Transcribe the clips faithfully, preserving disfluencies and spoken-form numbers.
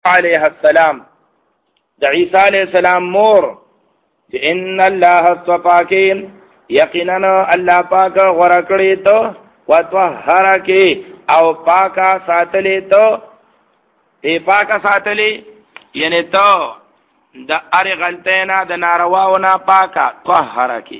علیہ السلام د عیسی علیہ السلام مور چې ان الله اصطفاکی یقینا الله پاک غوړه کړی ته وطهرکی او پاکا ساتلی ته ای پاکا ساتلی یعنی ته د اری غلطینا د نارواونا پاکا طهرکی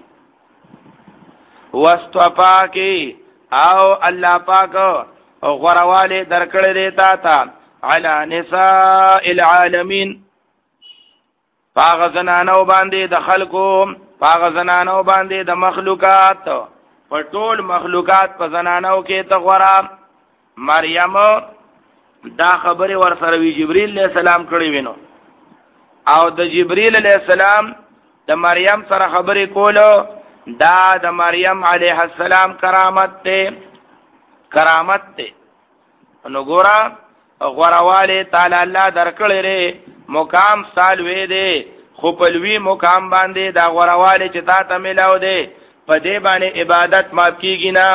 واستفاکی او الله پاک غوړواله درکړی دیتا تا علی نساء العالمین پاغ زنانو باندې د خلقو پاغ زنانو باندې د مخلوقات په ټول مخلوقات په زنانو کې ته غوړه مریم دا خبره ور سره وی جبرئیل علیہ السلام کړی وینو او د جبرئیل علیہ السلام د مریم سره خبرې کولو دا د مریم علیہ السلام کرامت ته کرامت ته نو ګورا غورواله تعالی الله درکړي ری مقام سالوي دي خو پلوي مقام باندې دا غورواله چې تا ته ملاو دي په دې باندې عبادت ماف کیږي نام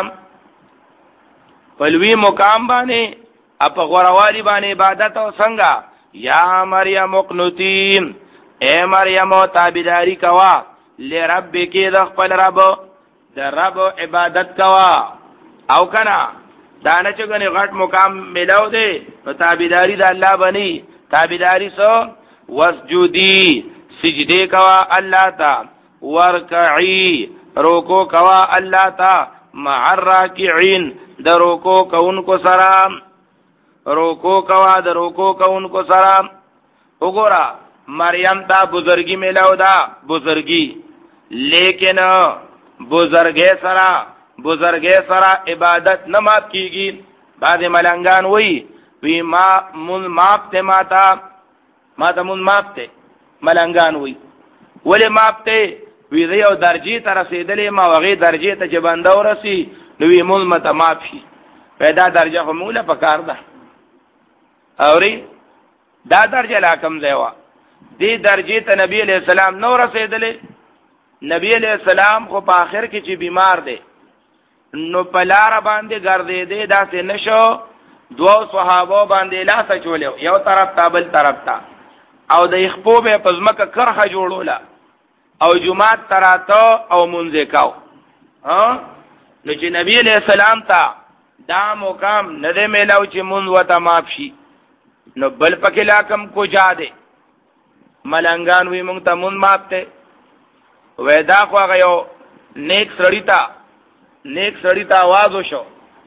پلوي مقام باندې اپ غوروالی باندې عبادت او څنګه یا مریم اقنتین اے مریم تابعداری کوا لربک د خپل رب د رب عبادت کوا او کنا دانه چې غني غټ مقام ملاو دی نو تابعداري د الله بني تابعداري سو وسجودي سجده کوا الله تا ورکعي رکوع کوا الله تا مع الراکعين د رکوع کوونکو سره رکوع کوا د رکوع کوونکو سره وګورا مریم تا بزرګي ملاو دا بزرګي لیکن بزرګي سره بزرګي سره عبادت نه مات کیږي بعض ملنګان وای وی ما مون ماپ ته ماتا ماته مون ماپ ته ملنګان وای ولې ماپ ته وی یو درجه ته رسیدلې ما وغه درجه ته چې بنده ورسی نو وی مون مته ماپ شي پیدا درجه خو مولا پکار ده اوري دا درجه لا کم ځای دې درجه ته نبی علیہ السلام نو رسیدلې نبی علیہ السلام خو په آخر کې چې بیمار دی نو پلار باندې ګرځې دې داسې نشو دو صحابه باندې لاس چولیو یو طرف ته بل طرف ته او د خپو به پزمکه کرخه جوړوله او جمعات تراته او منځه کاو ها نو چې نبی علیہ السلام ته دا مقام نه دې میلاو چې مون وته معاف شي نو بل پکې لا کم کو جا دے ملنګان وی مونږ ته مون معاف ته وېدا خو غيو نیک سړی تا نیک سړی ته आवाज وشو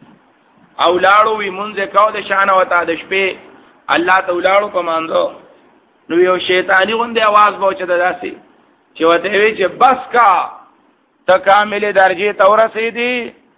او لاړو وی مونږه کاو د شان وتا د شپې الله ته لاړو کوماندو نو یو شیطانی غوندې आवाज بوچ د داسي چې وته وی چې بس کا تکامل درجه ته ورسېدي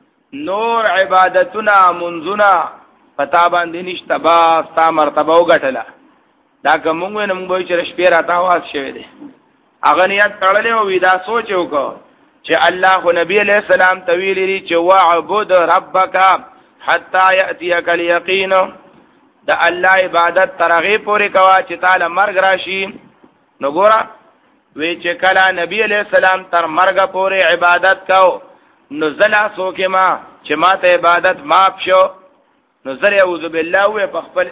نور عبادتنا منزنا پتا باندې نشته با ستا مرتبه وګټله دا کومو نه موږ به چې شپې راته आवाज شوی دی اغه نیت تړلې او ودا سوچ وکړه چې الله خو نبی علیہ السلام تویل لري چې وعبد ربک حتا یاتیک الیقین دا الله عبادت ترغه پورې کوا چې تعالی مرګ راشي نو ګورا وی چې کله نبی علیہ السلام تر مرګ پورې عبادت کاو نو زلا سوکه ما چې ما ته عبادت ماف شو نو زری اعوذ بالله و په خپل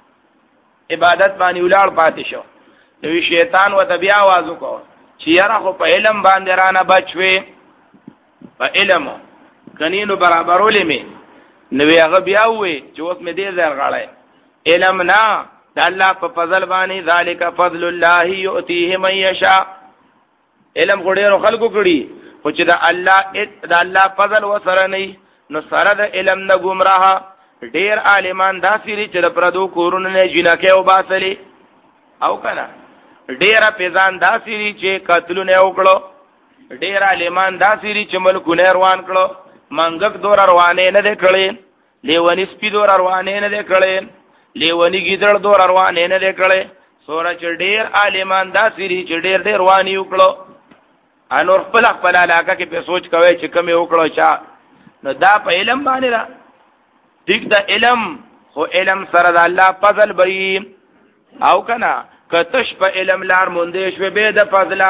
عبادت باندې ولار پاتې شو نو شیطان و ته بیا आवाज وکړ چې یاره خو په علم باندې رانه بچوي په علم کنينو برابرولې می نو هغه بیا وې چې اوس مې دې زر غړای علم نه د الله په فضل باندې ذالک فضل الله یؤتیه من یشاء علم غړي خلکو کړي خو چې د الله د الله فضل وسره نه نو سره د علم نه گمراه ډیر عالمان داسې چې د پردو کورونه نه جنکه او باسلې او کنه ډیر پیزان داسې چې قتلونه وکړو ډیر عالمان داسې چې ملکونه روان کړو منګک دور روانه نه کړي لیونی سپی دور روانه نه کړي لیونی گیدړ دور روانه نه کړي سوره چې ډیر عالمان داسې چې ډیر ډیر رواني وکړو انور خپل خپل علاقه کې په سوچ کوي چې کم وکړو چا نو دا په علم باندې را ټیک دا علم خو علم سره د الله فضل بری او کنا کتش په علم لار مونږ شوي به د فضله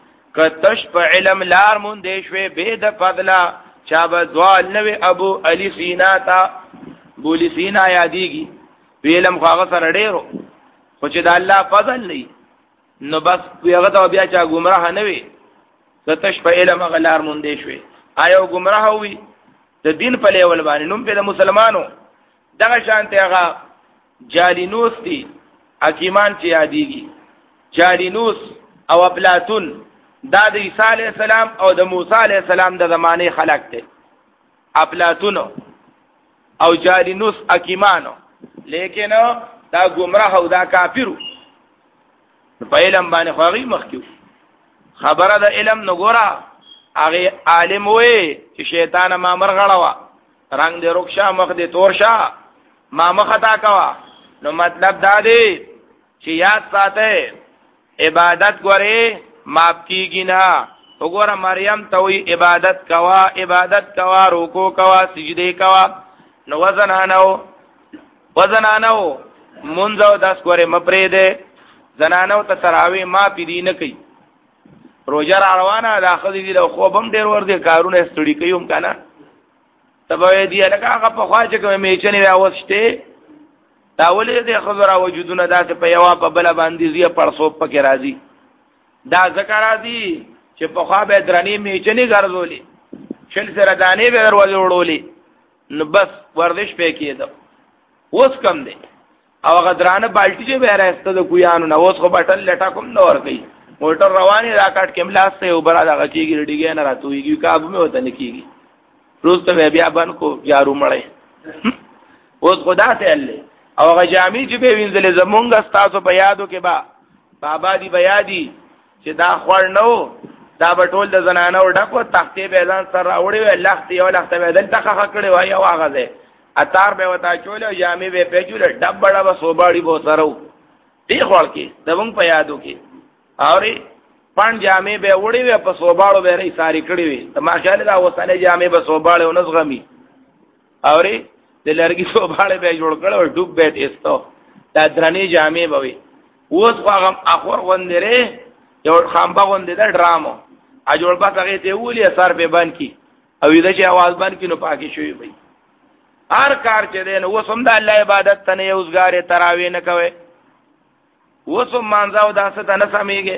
کتش په علم لار مونږ شوي به د فضله چا بزوال نوې ابو علی سینا تا بولی سینا یادېږي علم خو هغه سره ډېرو خو چې د الله فضل نه نو بس یغه ته بیا چا گمراه نه وي ستش په علم غلار مونږ شوي آیا گمراه وي د دین په لیول باندې نوم په مسلمانانو دغه شانته هغه جالینوس دي حکیمان چې یادېږي جالینوس او افلاطون دا د عیسی علی السلام او د موسی علی السلام د زمانه خلق دي افلاطون او جالینوس حکیمانو لیکن دا گمراه او دا کافرو په علم باندې خوغي مخکیو خبره د علم نګورا هغه عالم وې چې شیطان ما مرغړوا رنگ دې رخصا مخ دې تورشا ما مختا کوا نو مطلب دا دی چې یاد ساته عبادت غره ماف کیږي نه وګوره مریم ته وی عبادت کوا عبادت کوا رکوع کوا سجده کوا نو وزن انو وزن انو منځو داس غره مپرې ده زنانو ته تراوی ما پیری نه کوي روزه روانه داخلي دي له خوبم ډیر ور دي کارونه ستړي کوم کنه تبه دې لکه هغه په خواجه کې میچنې راوسته داولې دې خبره وجودونه داسې په یوا په بل باندې زیه پړسو پکې راځي دا ذکر راځي چې په خوا به درنی میچنې ګرځولې شل سره دانې به ورول وړولې نو بس ورزش پې کېده اوس کم دی او غدرانه بالټي چې به راسته د کویانو نو اوس خو بټل لټا کوم نور کوي موټر رواني راکټ کې ملاسته او برا دغه کېږي ډیګه نه راتويږي کابو مې وته نه کېږي روز ته بیا بن کو یارو مړې اوس خدا ته الله او هغه جامع چې به وینځلې زمونږ استادو په یادو کې با بابا دی بیا دی چې دا خور نو دا بټول د زنانو ډکو تختې به ځان سره راوړي وي لخت یو لخت به دلته خخ کړي وای او هغه ده اتار به وتا چول جامع به پېجول ډب بڑا و صوباړي بو سره دی خور کې زمونږ په یادو کې اوري پان جامع به وړي وي په صوباړو به ری ساری کړي وي ماشاءالله دا وساله جامع به صوباړو ونزغمي اوري د لرګي صوباړه به جوړ کړو ډوب به تېستو دا درنې جامع به وي اوس هغه اخور غوندره یو خامبا غوندې دا ډرامو ا جوړ با هغه ته ولي اثر به بان کی او دې چې आवाज بان کی نو پاکي شوی وي هر کار چې دین وسم د الله عبادت ته نه یوزګار تراوی نه کوي وسم مانځاو داسه ته نه سميږي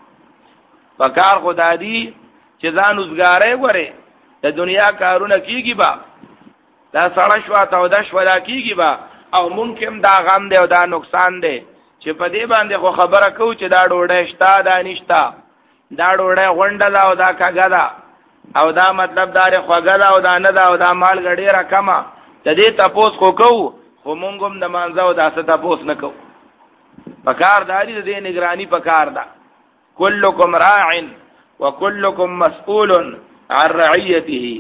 پکار خدا دی چې ځان وزګارې غره د دنیا کارونه کیږي با دا سړی شو ته دا شو دا کیږي با او ممکن دا غم دی او دا نقصان دی چې په دې باندې خو خبره کو چې دا ډوډۍ شتا دا نشتا دا ډوډۍ غونډه دا او دا کاګه دا او دا مطلب دا خوګه دا او دا نه دا او دا مال غړي را کما د دې تاسو کو کو خو مونږ هم د مانځو دا څه تاسو نه کو پکار داری د دې نگرانی پکار دا کلکم راع وکلکم مسئول عن رعیته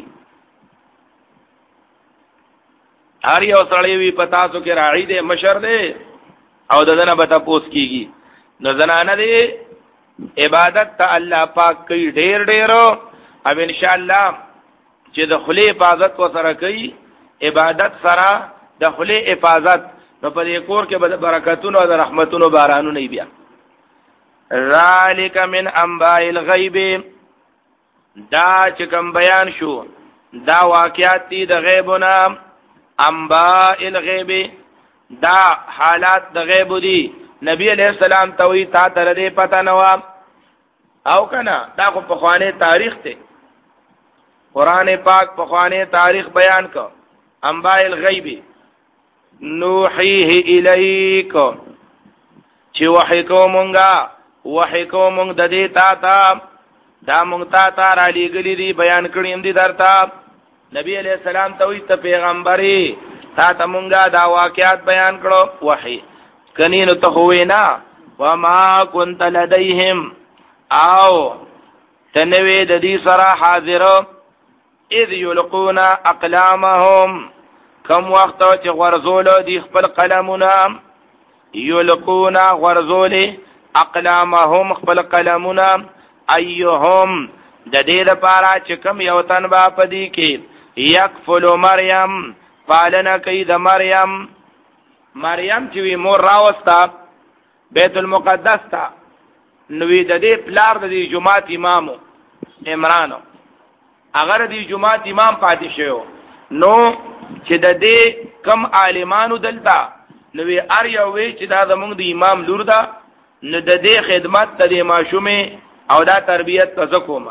هر یو سړی وی پتا سو کې راعي دې مشر دې او دنه به تاسو کیږي نو زنانه دې عبادت ته الله پاک کوي ډېر ډېر او ان شاء الله چې د خلی حفاظت کو سره کوي عبادت سره د خلی حفاظت نو په دې کور کې به برکتونو او رحمتونو بارانونه نه بیا ذالک من انباء الغیب دا چې کوم بیان شو دا واقعات دي د غیبونه انباء الغیب دا حالات د غیب دي نبی علیہ السلام توي تا تر دې پتا نو او کنه دا خو په خوانه تاریخ ته قران پاک په خوانه تاریخ بیان کو انباء الغیب نوحیه الیک چې وحی کومونګه وحی کومونګ د دې تا تا دا مونږ تا تا را لېګلې دي بیان کړیم دي درته نبی علیہ السلام ته وي ته پیغمبري تا ته مونږه دا واقعات بیان کړو وحی کني نو ته وینا وما كنت لديهم او تنوي د دې سره حاضر اذ يلقون اقلامهم کم وخت چې غرزول دي خپل قلمونه یلقون غرزول اقلامهم خپل قلمونه ايهم د دې لپاره چې کم یو تن با پدې کې یکفل مریم پالنه کوي د مریم مریم چې وی مور راوستا بیت المقدس تا نوې د دې پلار د دې جمعات امامو عمرانو اگر دې جمعات امام پاتې شو نو چې د دې کم عالمانو دلتا نو وی ار یو وی چې دا زمونږ د امام لور ده نو د دې خدمت ته د ماشومه او دا تربیت ته زکوما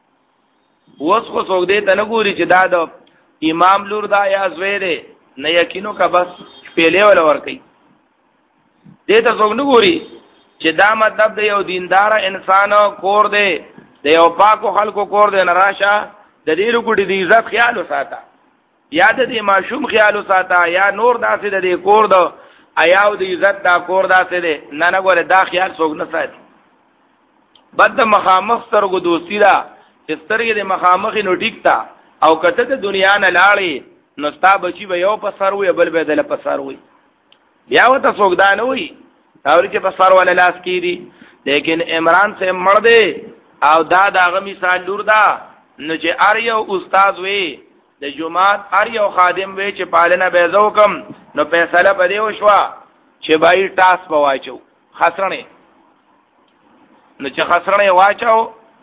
وس خو څوک دې ته نه ګوري چې دا د امام لور دا یا زوی دی نه یقینو کا بس پیلې ولا ور کوي دې ته څوک نه ګوري چې دا مطلب د یو دیندار انسان کور دی د یو پاکو خلکو کور دی نه راشه د دې لګوډي د عزت خیال وساته یا د دې ماشوم خیال وساته یا نور داسې د دې کور دو ایاو د عزت دا کور داسې دی نه نه ګوره دا خیال څوک نه ساتي بد د مخامخ سترګو دوستی دا سترګې د مخامخ نو ټیک تا او کته د دنیا نه لاړې نو ستا بچي به یو په سر وي بل به دل په سر وي بیا وته څوک دا نه وي اور چې په سر ولا لاس کیږي لیکن عمران سے مړ دی او دا دغه مثال لور دا نو چې ار یو استاد وي د جمعات ار یو خادم وي چې پالنه به زو کم نو فیصله پدې وشوا چې بای ټاس بواچو خسرنه نو چې خسرنه واچو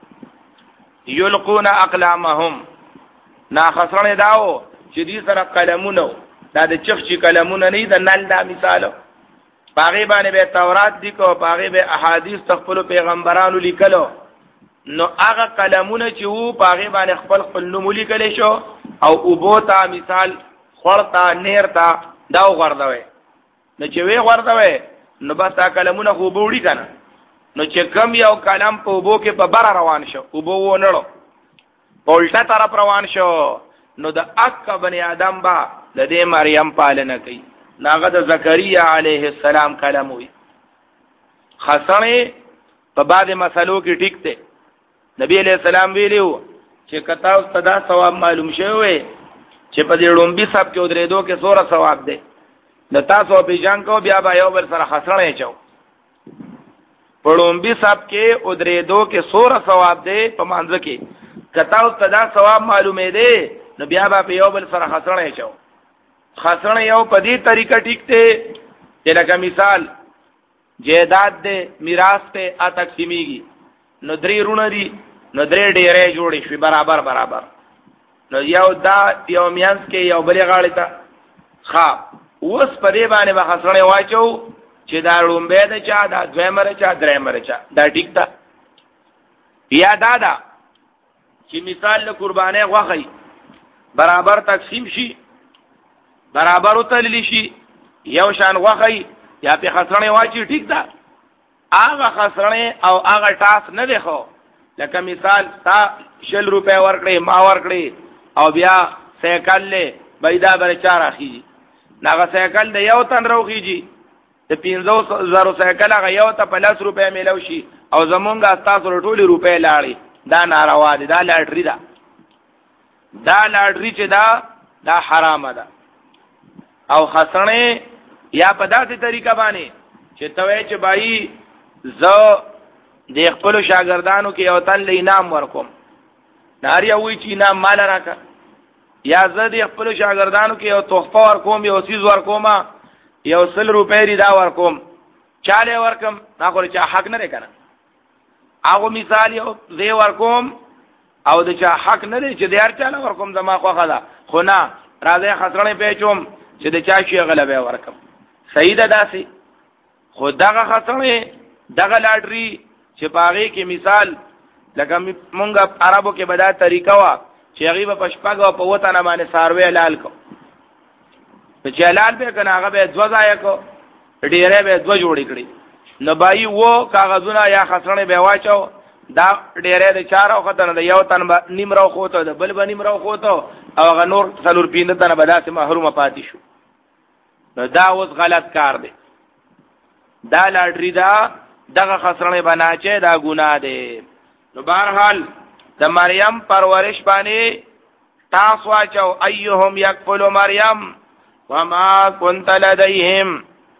یلقون اقلامهم نا خسرنه داو چې دې سره قلمونه دا د چخچی قلمونه نه د نل دا مثالو باغی باندې به تورات دی کو باغی به احادیث تخپل پیغمبرانو لیکلو نو هغه قلمونه چې وو باغی باندې خپل خپل نوم لیکل شو او وبوتا مثال خورتا نیرتا دا غردوي نو چې وی غردوي نو بس تا قلمونه خو بوړي کنه نو چې کم یو کلم په وبو کې په بر روان شو وبو ونړو پولټه طرف روان شو نو د اک بنی آدم با د دې مریم پالنه کوي ناغه د زکریا علیه السلام کلام وي خاصنه په بعد مسلو کې ټیک ته نبی علیہ السلام ویلو چې کتا استاد ثواب معلوم شوی چې په دې لومبي صاحب کې درېدو کې سوره ثواب ده د تاسو په جان کو بیا به یو بل سره خسرنه چاو په لومبي صاحب کې درېدو کې سوره ثواب ده په مانځ کې کتا استاد ثواب معلومې ده نو بیا به یو بل سره خسرنه چاو خسرنه یو په دې طریقه ټیک ته چې لکه مثال جیداد ده میراث ته ا تقسیمیږي نو درې رونه دي نو درې ډېرې جوړې شي برابر برابر نو یو دا یو میانس کې یو بلې غاړې ته ښا اوس په دې باندې به خسرنه واچو چې دا لومبه ده چا دا دویمره چا درېمره چا دا ټیک تا یا دا دا چې مثال له قربانې غوخی برابر تقسیم شي برابر وتللی شي یو شان غوخی یا په خسرنه واچي ټیک ده هغه خسرنه او هغه ټاس نه دی خو لکه مثال تا شل روپے ورکړي ما ورکړي او بیا سیکل له بيدا بر چار اخیږي ناغه سیکل د یو تن روخیږي د پنځه زره سیکل هغه یو ته په لاس روپے میلو شي او زمونږه تاسو ټولي روپے لاړي دا ناروا دي دا لاټري ده دا لاټري چې دا دا حرام ده او خسرنه یا په داسې طریقه باندې چې توې چې بای زو د خپل شاګردانو کې یو تن لینام ورکوم ناریا وی چې نام مال راکا یا زه د خپل شاګردانو کې یو تحفه ورکوم یو سیز ورکوم یو سل روپے دا ورکوم چاله ورکم هغه چې حق نه کنه هغه مثال یو زه ورکوم او د چا حق نه دی چې د هر چاله ورکوم زما خو خلا خو نه راځي خسرنه پیچوم چې د چا شي غلبه ورکم صحیح ده داسي خدغه خسرنه دغه لاټري چې پاغي کې مثال لکه مونږه عربو کې بدا طریقه وا چې هغه په پشپاګ او په وته نه باندې ساروي لال کو چې لال به کنه هغه به دوا ځای کو ډیره به دوا جوړی کړی نو بای وو کاغذونه یا خسرنه به واچو دا ډیره د چارو خطر د یو تن نیم راو خوته د بل بنیم راو خوته او هغه نور څلور پیند تن بداسه محرومه پاتې شو نو دا اوس غلط کار دی دا لاټری دا دغه خسرنه بناچه دا ګناه دی نو بهرحال د مریم پرورش باندې تاسو واچو ايهم يكفل مریم وما كنت لديهم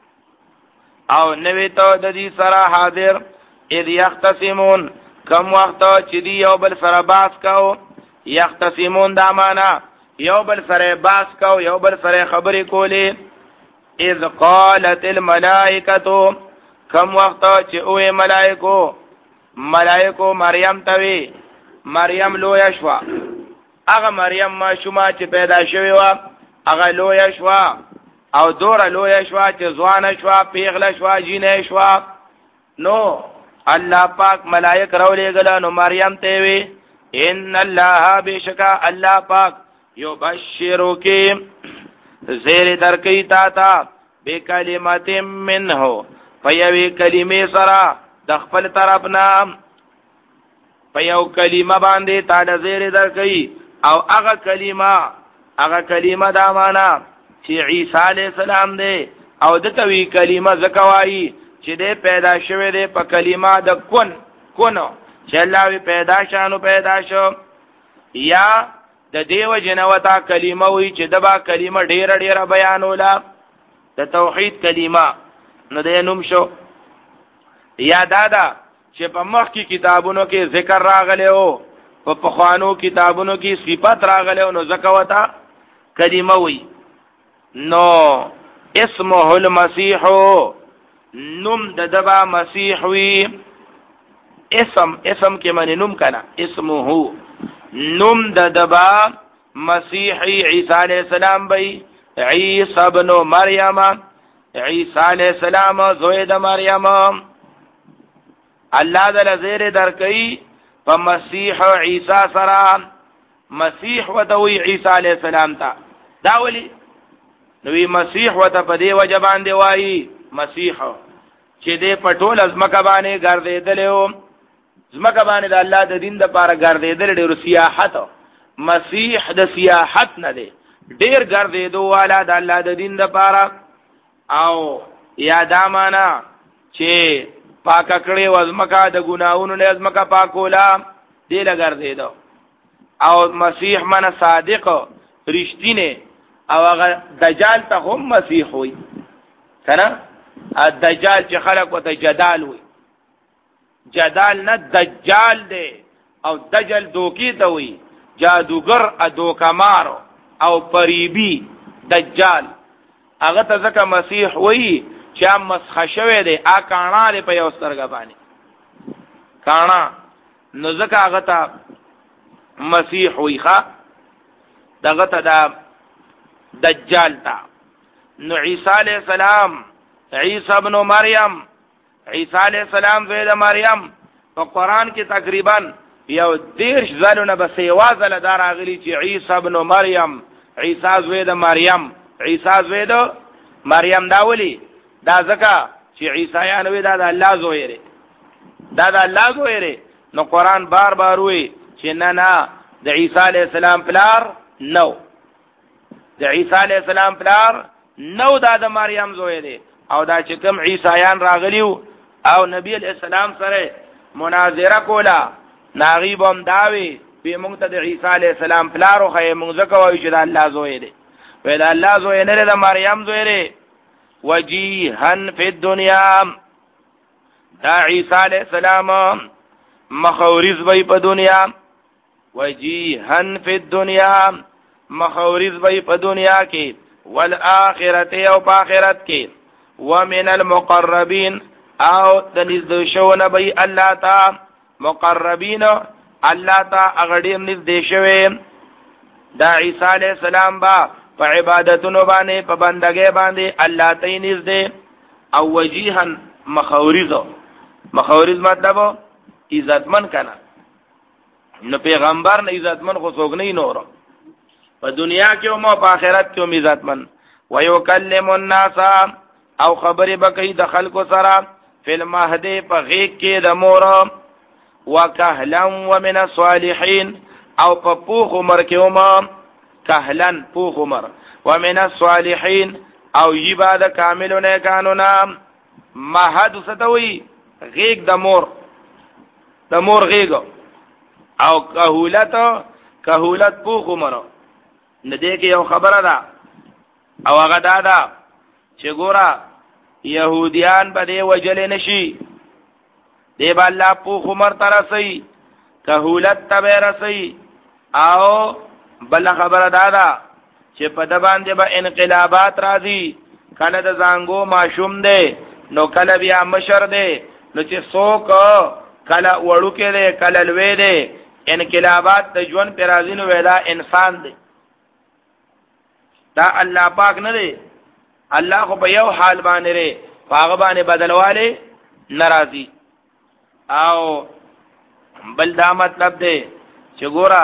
او نوی ته د دې سره حاضر اذ يختصمون کم وخت چې دی یو بل سره باس کو يختصمون دا معنا یو بل سره باس کو یو بل سره خبرې کولې اذ قالت الملائکه کم وخت چې اوه ملائکو ملائکو مریم توی مریم لویا شوا هغه مریم ما شوما چې پیدا شوی و هغه لویا شوا او دور لوی شوا چې ځوان شوا پیغله شوا جینې شوا نو الله پاک ملائک راولېګل نو مریم ته وی ان الله بشکا الله پاک یبشرک زیر درکې تا تا بکلمت منه فیوی کلمې سره د خپل طرف نام په یو کلمه باندې تا د زیر درکې او هغه کلمه هغه کلمه دا معنا چې عیسی علی السلام دی او د توی کلمه زکوای چې دې پیدا شوه دې په کلمه د کون کونو چې الله پیدا شانو پیدا شو یا د دیو جنوتا کلمه وی چې دبا کلمه ډیر ډیر بیانولا د توحید کلمه نو دې نوم شو یا دادا چې په مخ کی کتابونو کې ذکر راغلی او په پخوانو کتابونو کې صفات راغلی او نو زکوتا کلمه وی نو اسمه المسیح نوم د دبا مسیح وی اسم اسم کې معنی نوم کنا اسمه نوم د دبا مسیح عیسی علیہ السلام بی عیسی ابن مریم عیسی علیہ السلام زوی د مریم الله دل زیر درکئی په مسیح عیسی سره مسیح ودوی عیسی علیہ السلام تا دا ولی نوی مسیح وته په دی وجبان دی وای مسیح چې دې پټول ازمکه باندې ګرځیدلو ازمکه باندې د الله د دین د پاره ګرځیدل ډیر سیاحت مسیح د سیاحت نه دی ډیر ګرځیدو والا د الله د دین د پاره او یادا معنا چې پاک کړي وزمکه د ګناونو نه ازمکه پاکولا دی لګرځیدو او مسیح معنا صادق رښتینه او هغه دجال ته هم مسیح وي کنه الدجال چې خلق وته جدال وي جدال نه دجال دی او دجل دوکي ته وي جادوگر ادوکمار او پریبي دجال هغه ته ځکه مسیح وي چې مسخ شوی دی ا کاڼا له په یو سترګه باندې کاڼا نو ځکه هغه ته مسیح وي ښا دغه ته دا دجال تا نو عیسی علیہ السلام عیسی ابن مریم عیسی علیہ السلام زوی د مریم په قران کې تقریبا یو دیرش ځلونه به سیوازل دار اغلی چې عیسی ابن مریم عیسی زوی د مریم عیسی زوی د مریم دا ولی دا ځکه چې عیسایان وی دا د الله زوی دی دا د الله زوی دی نو قران بار بار وی چې نه نه د عیسی علیہ السلام پلار نو د عیسی علیہ السلام پلار نو دا د مریم زوی دی او دا چې کوم عیسایان راغلیو او نبی علیہ السلام سره مناظره کولا ناغیب هم داوی په موږ ته د عیسی علیہ السلام پلار خو موږ ځکه وایو چې د الله زوی دی وی د الله زوی نه د مریم زوی دی وجیهن فی الدنیا دا عیسی علیہ السلام مخورز وی په دنیا وجیهن فی الدنیا مخورز وی په دنیا کې والآخرت او په آخرت کې ومن المقربین او د نږدې شونه به الله تعالی مقربین الله تعالی اغړي نږدې شوی دا عیسی علیہ السلام با په عبادتونو باندې په بندګۍ باندې الله ته نږدې او وجیهن مخورز مخورز مطلب عزتمن کنا نو پیغمبر نه عزتمن خو څوک نه نور په دنیا کې او په آخرت کې هم عزتمن ويكلم الناس او خبرې بکې د خلکو سره فل مهدی په غیږ کې د مور وکهلا ومن الصالحین او په پوخ عمر کې هم کهلن پوخ عمر ومن الصالحین او یباد کاملونه قانونا مهد ستوي غیږ د مور د مور غیږ او کهولت کهولت پوخ عمر نه دې کې یو خبره ده او هغه دا ده چې ګورا يهوديان به دې وجل نشي دې با الله په عمر ترسي کهولت تبه رسي او بل خبره دا ده چې په د باندې به انقلابات راځي کله د زنګو ماشوم دی نو کله بیا مشر دی نو چې څوک کله وړو کې دی کله لوی دی انقلابات د ژوند پر راځي نو ویلا انسان دی دا الله پاک نه دی الله خو په یو حال باندې لري هغه باندې بدلواله ناراضي او بل دا مطلب دی چې ګوره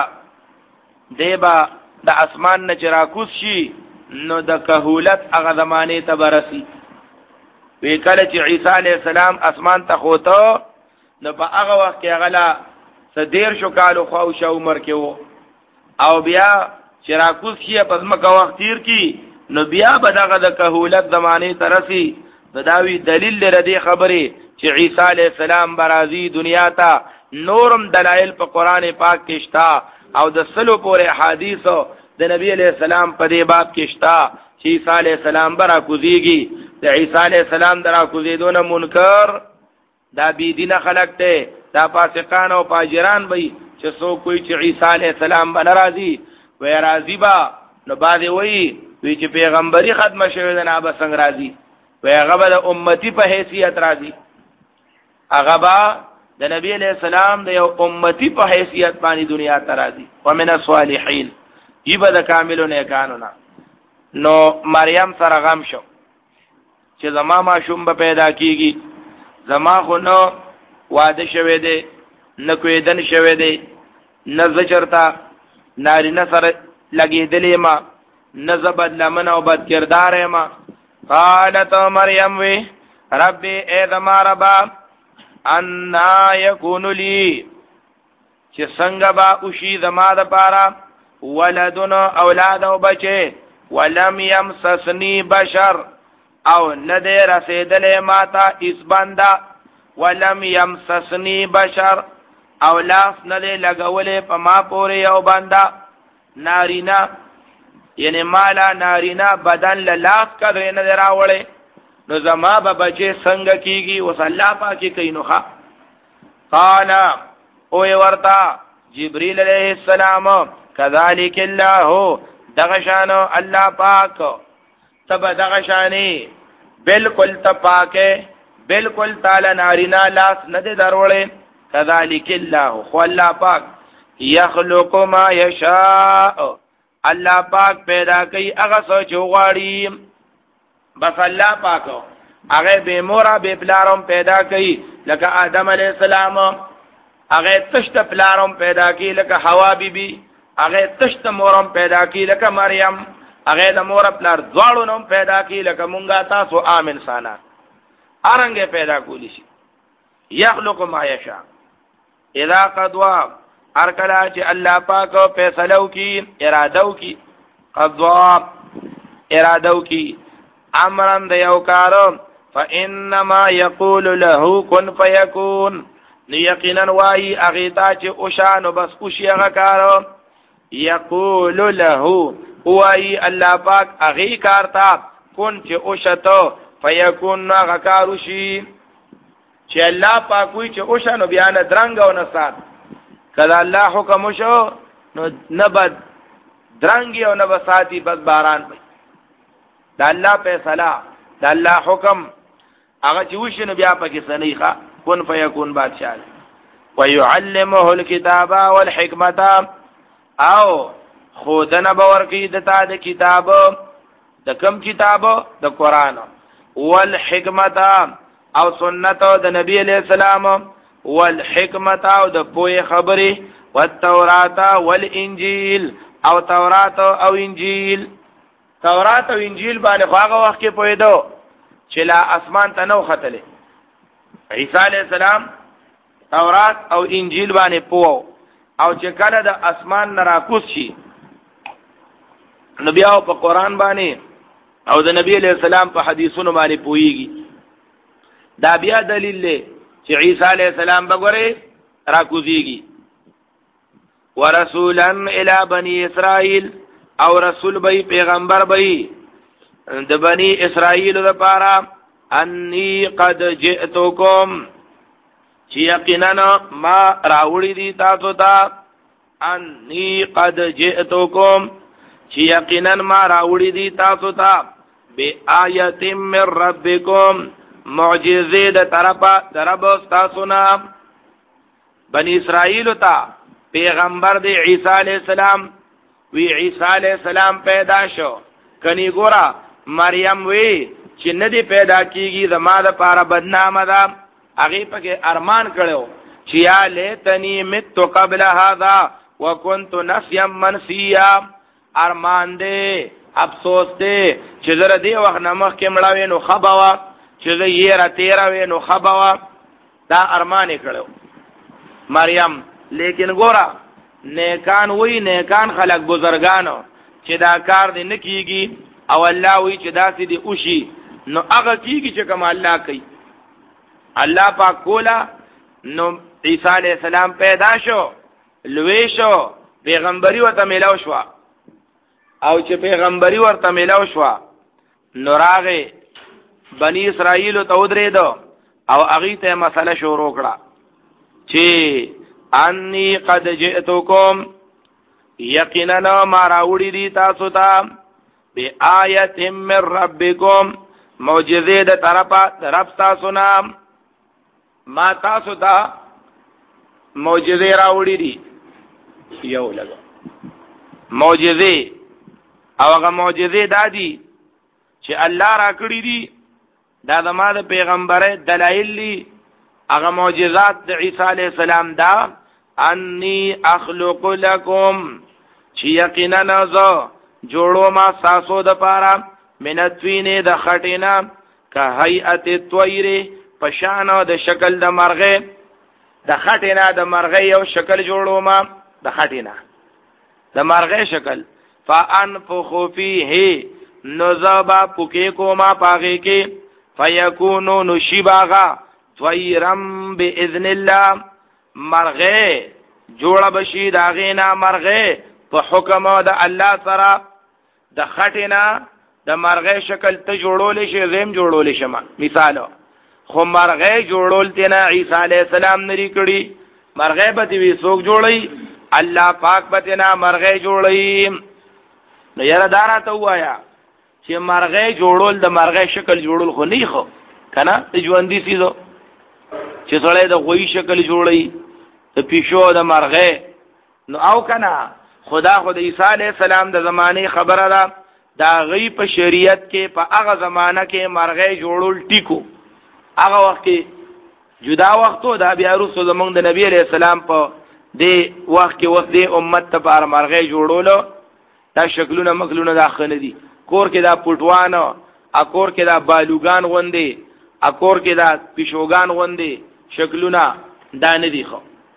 دیبا د اسمان نه چراکوس شي نو د کهولت هغه زمانه ته برسي وی کله چې عیسی علی السلام اسمان ته خوته نو په هغه وخت کې هغه لا صدیر شو کالو خو شو عمر کې وو او بیا چراکوس شي په ځمکه وخت تیر کی نو بیا به دغه د کهولت زمانه ته رسي بداوی دلیل لري خبره چې عیسی علی السلام برازي دنیا ته نورم دلائل په قران پاک کې شتا او د سلو پورې حدیثو د نبی علیہ السلام په دې باب کې شتا چې عیسی علیہ السلام برا کوزيږي د عیسی علیہ السلام درا کوزیدون منکر دا بی دینه خلق ته دا فاسقان او فاجران وي چې سو کوئی چې عیسی علیہ السلام باندې راضي وای راضي با نو باندې وای وی چې پیغمبري ختم شوه نه به څنګه راضي وای هغه د امتی په حیثیت راضي هغه با د نبی علیہ السلام د یو امتی په حیثیت باندې دنیا ته راضي ومن الصالحین یبه د کاملونه کانونه نو مریم سره غم شو چې زما ما شوم به پیدا کیږي زما خو نو واده شوه دی نه کویدن شوه دی نه زچرتا نارینه سره لګیدلې ما نه زبد لمن او بد کردار ما قالت مریم وی ربي اے زما ربا ان یکون لی چې څنګه با اوشي زما د پاره ولدن اولاد او بچي ولم يمسسني بشر او ندې رسیدلې ماتا اس بندا ولم يمسسني بشر او لاس ندې لګولې په ما پورې یو بندا نارینا یعنی مالا نارینا بدن له لاس کړي نه راوړې نو زما به بچي څنګه کیږي وصلا پاکي کینو ښا قال او ورتا جبريل عليه السلام كذلك الله دغشانو الله پاک تب دغشانی بالکل تپاکه بالکل تعالی نارینا لاس ندی دروړې كذلك الله خو الله پاک يخلق ما يشاء الله پاک پیدا کوي هغه څه غواړي بس الله پاک هغه به مورا به پلارم پیدا کوي لکه آدم علی السلام هغه تشت پلارم پیدا کوي لکه حوا بیبي هغه تشت مورم پیدا کوي لکه مریم هغه د مور پلار دواړو نوم پیدا کوي لکه مونږه تاسو عام انسانان ارنګه پیدا کولی شي يخلق ما يشاء اذا قضى ارکلا چې الله پاک فیصلو کی ارادو کی قضا ارادو کی امرن د یو کارو فانما يقول له كن فيكون یقینا وای اغیتا چې اوشانو بس اوشي هغه کارو یقول له وای الله پاک اغي کارتا کون چې اوشتو فیکون هغه کارو شي چې الله پاک وای چې اوشانو بیان درنګ او نصات کله الله حکم شو نو نبد درنګي او نبساتی بس باران وي دا الله فیصله دا الله حکم هغه چې وشنو بیا پکې سنیخه کن فیکون بادشاہ ويعلمه الكتاب والحکمت او خودنه باور کی دتا د کتاب د کم کتاب د قران والحکمت او سنت د نبی علیہ السلام والحکمت او د پوهه خبره والتورات والانجیل او تورات او انجیل تورات او انجیل باندې هغه وخت کې پوهیدو چې لا اسمان ته نو ختله عیسی علیہ السلام تورات او انجیل باندې پوه او چې کله د اسمان نراکوس شي نبی او په قران باندې او د نبی علیہ السلام په حدیثونو باندې پوهیږي دا بیا دلیل دی چې عیسی علیہ السلام بګوره راکوزیږي ورسولا الی بنی اسرائیل او رسول بی پیغمبر بی د بنی اسرائیل لپاره انی قد جئتکم چې یقینا ما راوړی دي تاسو ته انی قد جئتکم چې یقینا ما راوړی دي تاسو ته بیاات من ربکم معجزه د طرفه درب تاسو نه بنی اسرائیل ته پیغمبر دی عیسی علیہ السلام وی عیسی علیہ السلام پیدا شو کنی ګورا مریم وی چې ندی پیدا کیږي زما د پاره بدنامه ده هغه پکې ارمان کړو چې یا لیتنی مت قبل هذا وكنت نسيا منسيا ارمان دې افسوس دې چې زره دې وخت نمخ کې مړاوې نو خبوا چې زه یې را تیراوې نو خبوا دا ارمان کړو مریم. لیکن ګورا نیکان وی نیکان خلق بزرگانو چې دا کار دې نکېږي او الله وی چې دا سې دې اوشي نو هغه کېږي چې کوم الله کوي. الله پاک کولا نو عیسی علیہ السلام پیدا شو لوی شو پیغمبري ورته ملاو شو او چې پیغمبري ورته ملاو شو نو راغه بنی اسرائیل ته ودرېدو او هغه ته مسله شروع کړه چې انی قد جئتکم یقینا ما راوړی دي تاسو ته بیاات من ربکم معجزه د طرفه رب تاسو نه ما تاسو ته معجزه راوړی دي یو لګا معجزه او هغه معجزه دادي چې الله را کړی دي دا زما د پیغمبره دلایل دي. هغه معجزات د عیسی علیه السلام دا انی اخلق لكم چې یقینا زه جوړو ما تاسو د پاره منتوینه د خټینا که هیئت الطیر پشانو د شکل د مرغه د خټینا د مرغه یو شکل جوړو ما د خټینا د مرغه شکل فانفخ فیه نذبا پوکې کوما پاغه کې فیکونو نشیباغا طیرم باذن الله مرغه جوړه بشي داغه نه مرغه په حکم د الله سره د خټینا د مرغه شکل ته جوړول شي زم جوړول شي ما مثال خو مرغه جوړول تینا عیسی علیہ السلام نری کړي مرغه به دی څوک جوړي الله پاک به تینا مرغه جوړي. نو یاره دارا ته وایا چې مرغه جوړول د مرغه شکل جوړول خو نه خو کنه ته ژوندۍ سيزو چې سړی د غوي شکل جوړي د پیشو د مرغه نو او کنه خدا خو د عیسی علیہ السلام د زمانه خبره ده دا غي په شریعت کې په هغه زمانہ کې مرغه جوړول ټیکو هغه وخت کې جدا وختو دا بیا رسول زمونږ د نبی علیہ السلام په دې وخت کې وخت دې امت ته بار مرغه جوړولو دا شکلونه مخلونه داخله دي کور کې دا پټوانو اکور کې دا بالوغان غوندي اکور کې دا پیشوغان غوندي شکلونه دا نه دي خو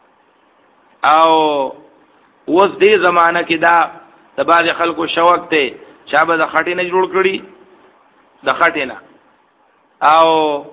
او اوس دې زمانہ کې دا د باز خلکو شوق ته چا به د خټې نه جوړ کړي د خټې نه او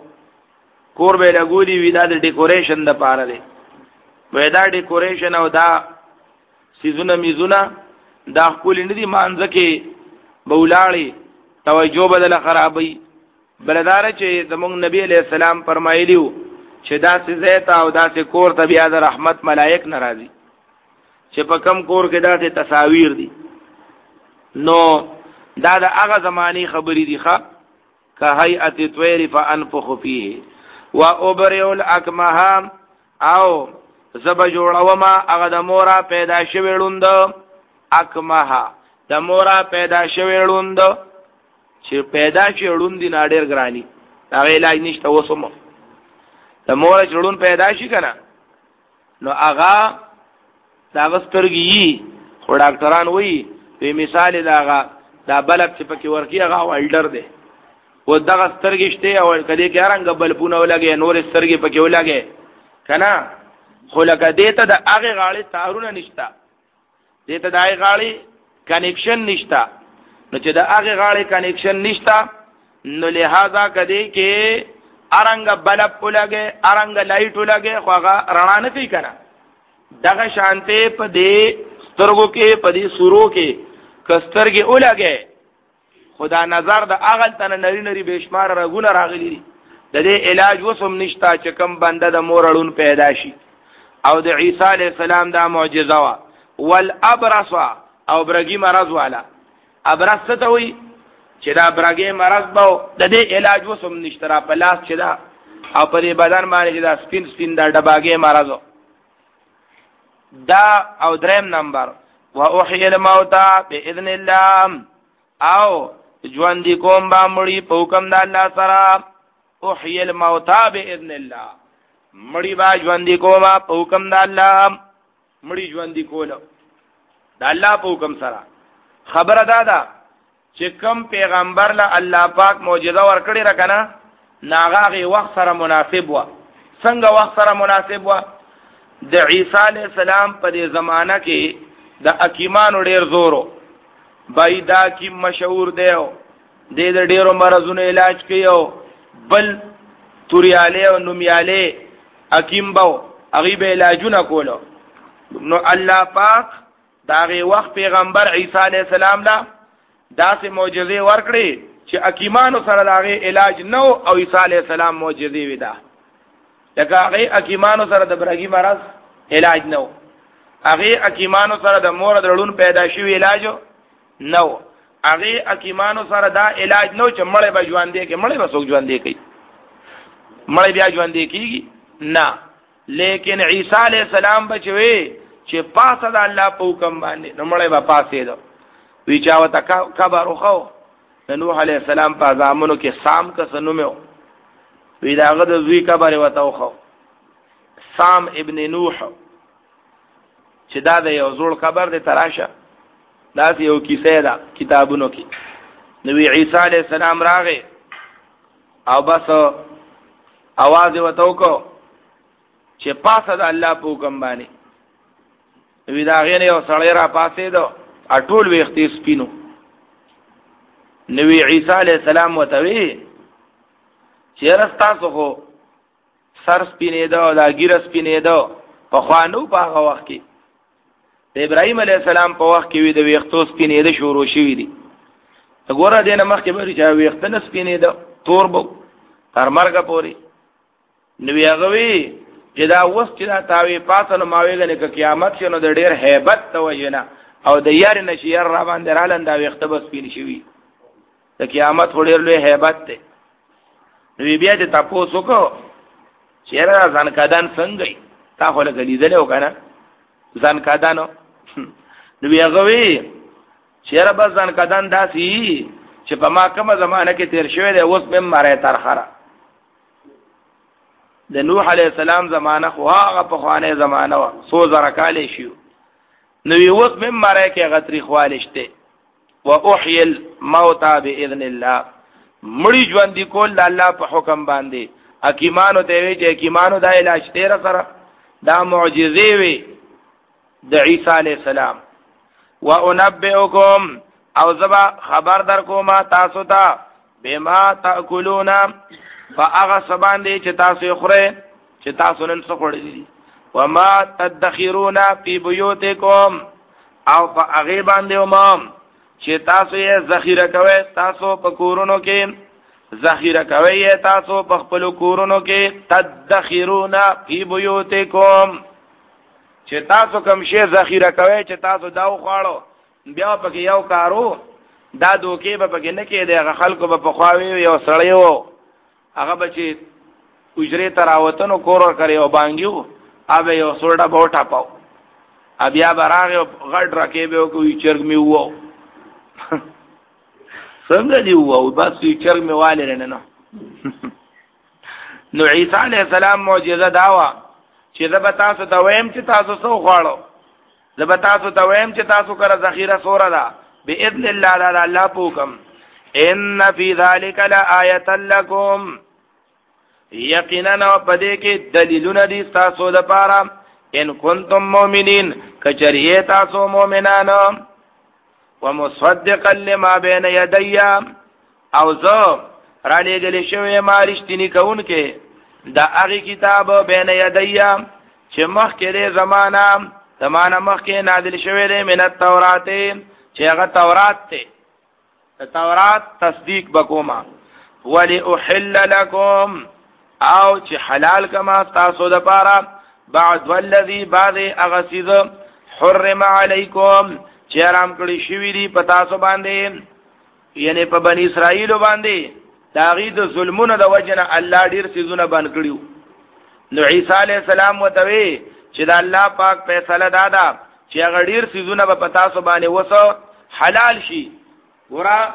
کور به لګولي وی دا د ډیکوریشن د پاره دی وای دا ډیکوریشن او دا سیزونه میزونه دا خپل نه دي مانځ کې بولاړي توجه بدل خرابي بلدار چې زمونږ نبی علیہ السلام فرمایلیو چې دا سزیت او دا سه کور ته بیا د رحمت ملائک ناراضي چې په کم کور کې دا ته تصاویر دي نو دا د هغه زمانی خبرې دي ښا که هيئت طوير فانفخ فيه وابرئ الاكمه او زب جوړوما هغه د مورا پیدا شوی لوند اکمه د مورا پیدا شوی لوند چې پیدا شوی لوند نه ډیر ګرانی هغه علاج نشته وسمو د مورا چړون پیدا شي کنه نو هغه دا وسترګي خو ډاکټران وایي په مثال داغه دا بلب چې پکې ورکی هغه ولډر دی و دغه سترګې شته او کدی کې رنگ بلپونه ولګي نور سترګې پکې ولګي کنه خو لکه دیته د هغه غاړي تارونه نشتا دیته د هغه غاړي کنیکشن نشتا نو چې د هغه غاړي کنیکشن نشتا نو لہذا کدی کې ارنګ بلب ولګي ارنګ لایټ ولګي خو هغه رڼا نه کوي کنه دغه شانته په دې سترګو کې په دې سورو کې کسترګې ولګي خدا نظر د اغل تن نری نری بشمار رغونه راغلي دي د دې علاج وسم نشتا چې کم بنده د مورړون پیدا شي او د عیسی علی السلام دا معجزه وا والابرص او برګي مرض والا ابرص ته وي چې دا برګي مرض بو د دې علاج وسم نشترا په لاس چې دا او په دې بدن باندې دا سپین سپین دا ډباګي مرض دا او دریم نمبر واحيي الموتى باذن الله او ژوند کوم با مړی په حکم د الله سره احیی الموتى باذن الله مړی با ژوند کوم په حکم د الله مړی ژوند کول د الله په حکم سره خبره دادا چې کم پیغمبر له الله پاک معجزه ورکړي را کنه ناغه وخت سره مناسب و څنګه وخت سره مناسب و د عیسی علی السلام په دې زمانہ کې د حکیمانو ډیر زورو بایدا کی مشهور دیو د دې ډیرو مرزونو علاج کيو بل توریاله او نومیاله حکیم باو هغه به علاجونه کولو نو الله پاک داغه وخت پیغمبر عیسی علی السلام لا داسې معجزې ورکړي چې حکیمانو سره داغه علاج نو او عیسی علی السلام معجزې ودا لکه هغه حکیمانو سره د برګي مرض علاج نو هغه حکیمانو سره د مور درړون پیدا شوی علاج نو هغه حکیمانو سره دا علاج نو چې مړې به ژوند دي کې مړې به څوک ژوند دي کوي مړې بیا ژوند دي کیږي نه لیکن عیسی علی السلام بچوي چې پاسه د الله په حکم باندې نو مړې به پاسې دو وی چاو تا کبر خو نوح علی السلام په زامنو کې سام کا سنومو وی داغه د زوی کبر وته خو سام ابن نوح چې دا د یو زوړ قبر د تراشه دا یو کیسه ده کتابونو کې نبی عیسی علی السلام راغی او بس आवाज وته کو چې پاسه د الله په حکم باندې وی دا غینه یو سړی را پاسې دو اټول وختي سپینو نبی عیسی علی السلام وتوی چې راستاسو خو سر سپینې دا دا ګیر سپینې دا په خوانو په هغه وخت کې د ابراهیم علی السلام په وخت کې وی د وختو سپینې دا شروع شوې دي وګوره دینه مخکې به چې وخت نه سپینې دا تور بو تر مرګ پوري نبی هغه وی چې دا وس چې دا تاوی پاتنه ماویګنه ک قیامت شنو د ډیر hebat توجنه او د یار نشیر را باندې رالند دا وخت بس پین شوی د قیامت وړر له hebat ته نو بیا ته تاسو کو چیرې ځان کدان څنګه تا خو له لیدل او کنه ځان کدانو نو بیا غوي چیرې بس ځان کدان داسي چې په ما کومه زمانہ کې تیر شوی دی اوس به ماره تر خره د نوح علی السلام زمانہ خو هغه په خوانه زمانہ و سو زره کال شي نو اوس به ماره کې غتری خوالشته واحيي الموتى باذن الله مړی ژوند کول د الله په حکم باندې حکیمانو ته وی چې حکیمانو دا علاج تیر سره دا معجزې وی د عیسی علی السلام وانبئکم او زبا خبر در کوما تاسو ته بما تاکلون فاغه سبان دي چې تاسو خورئ چې تاسو نن څه خورئ وما تدخرون فی بیوتکم او فاغه باندې ومم چې تاسو یې ذخیره کوئ تاسو په کورونو کې ذخیره کوئ تاسو په خپل کورونو کې تدخرون فی بیوتکم چې تاسو کوم شی ذخیره کوئ چې تاسو دا وخاړو بیا پکې یو کارو دا دوکې به پکې نه کې دی خلکو به په خواوي یو سړیو هغه بچي اجره تراوتنو کورور کوي او بانګیو اوبه یو سوړه بوټا پاو بیا براغه غړ راکې به کوئی چرګ می وو څنګه دی وو بس چرګ می والي نه نو نو عیسی علی السلام معجزه داوا چې زه تاسو ته ویم چې تاسو سو غواړو زه تاسو ته ویم چې تاسو کړه ذخیره سوره ده باذن الله تعالی الله پوکم ان فی ذلک لآیه لکم یقینا پدې کې دلیلونه دي تاسو د پاره ان کنتم مؤمنین کچریه تاسو مؤمنانو ومصدقا لما بین یدی او زه را لېږل شوی ما رښتینی کوونکې دا هغه کتاب بین یدی چې مخکې د زمانہ زمانہ مخکې نازل شوی دی من التورات چې هغه تورات ته تورات تصدیق بکوما ولی احل لکم او چې حلال کما تاسو د پاره بعد والذی بعد اغسیز حرم علیکم چې حرام کړی شوی دی په تاسو باندې یعنی په بنی اسرائیل باندې داغید ظلمونه د وجنه الله ډیر سيزونه باندې کړیو نو عیسی علی السلام وتوی چې د الله پاک فیصله دادا چې هغه ډیر سيزونه په تاسو باندې وسو حلال شي ورا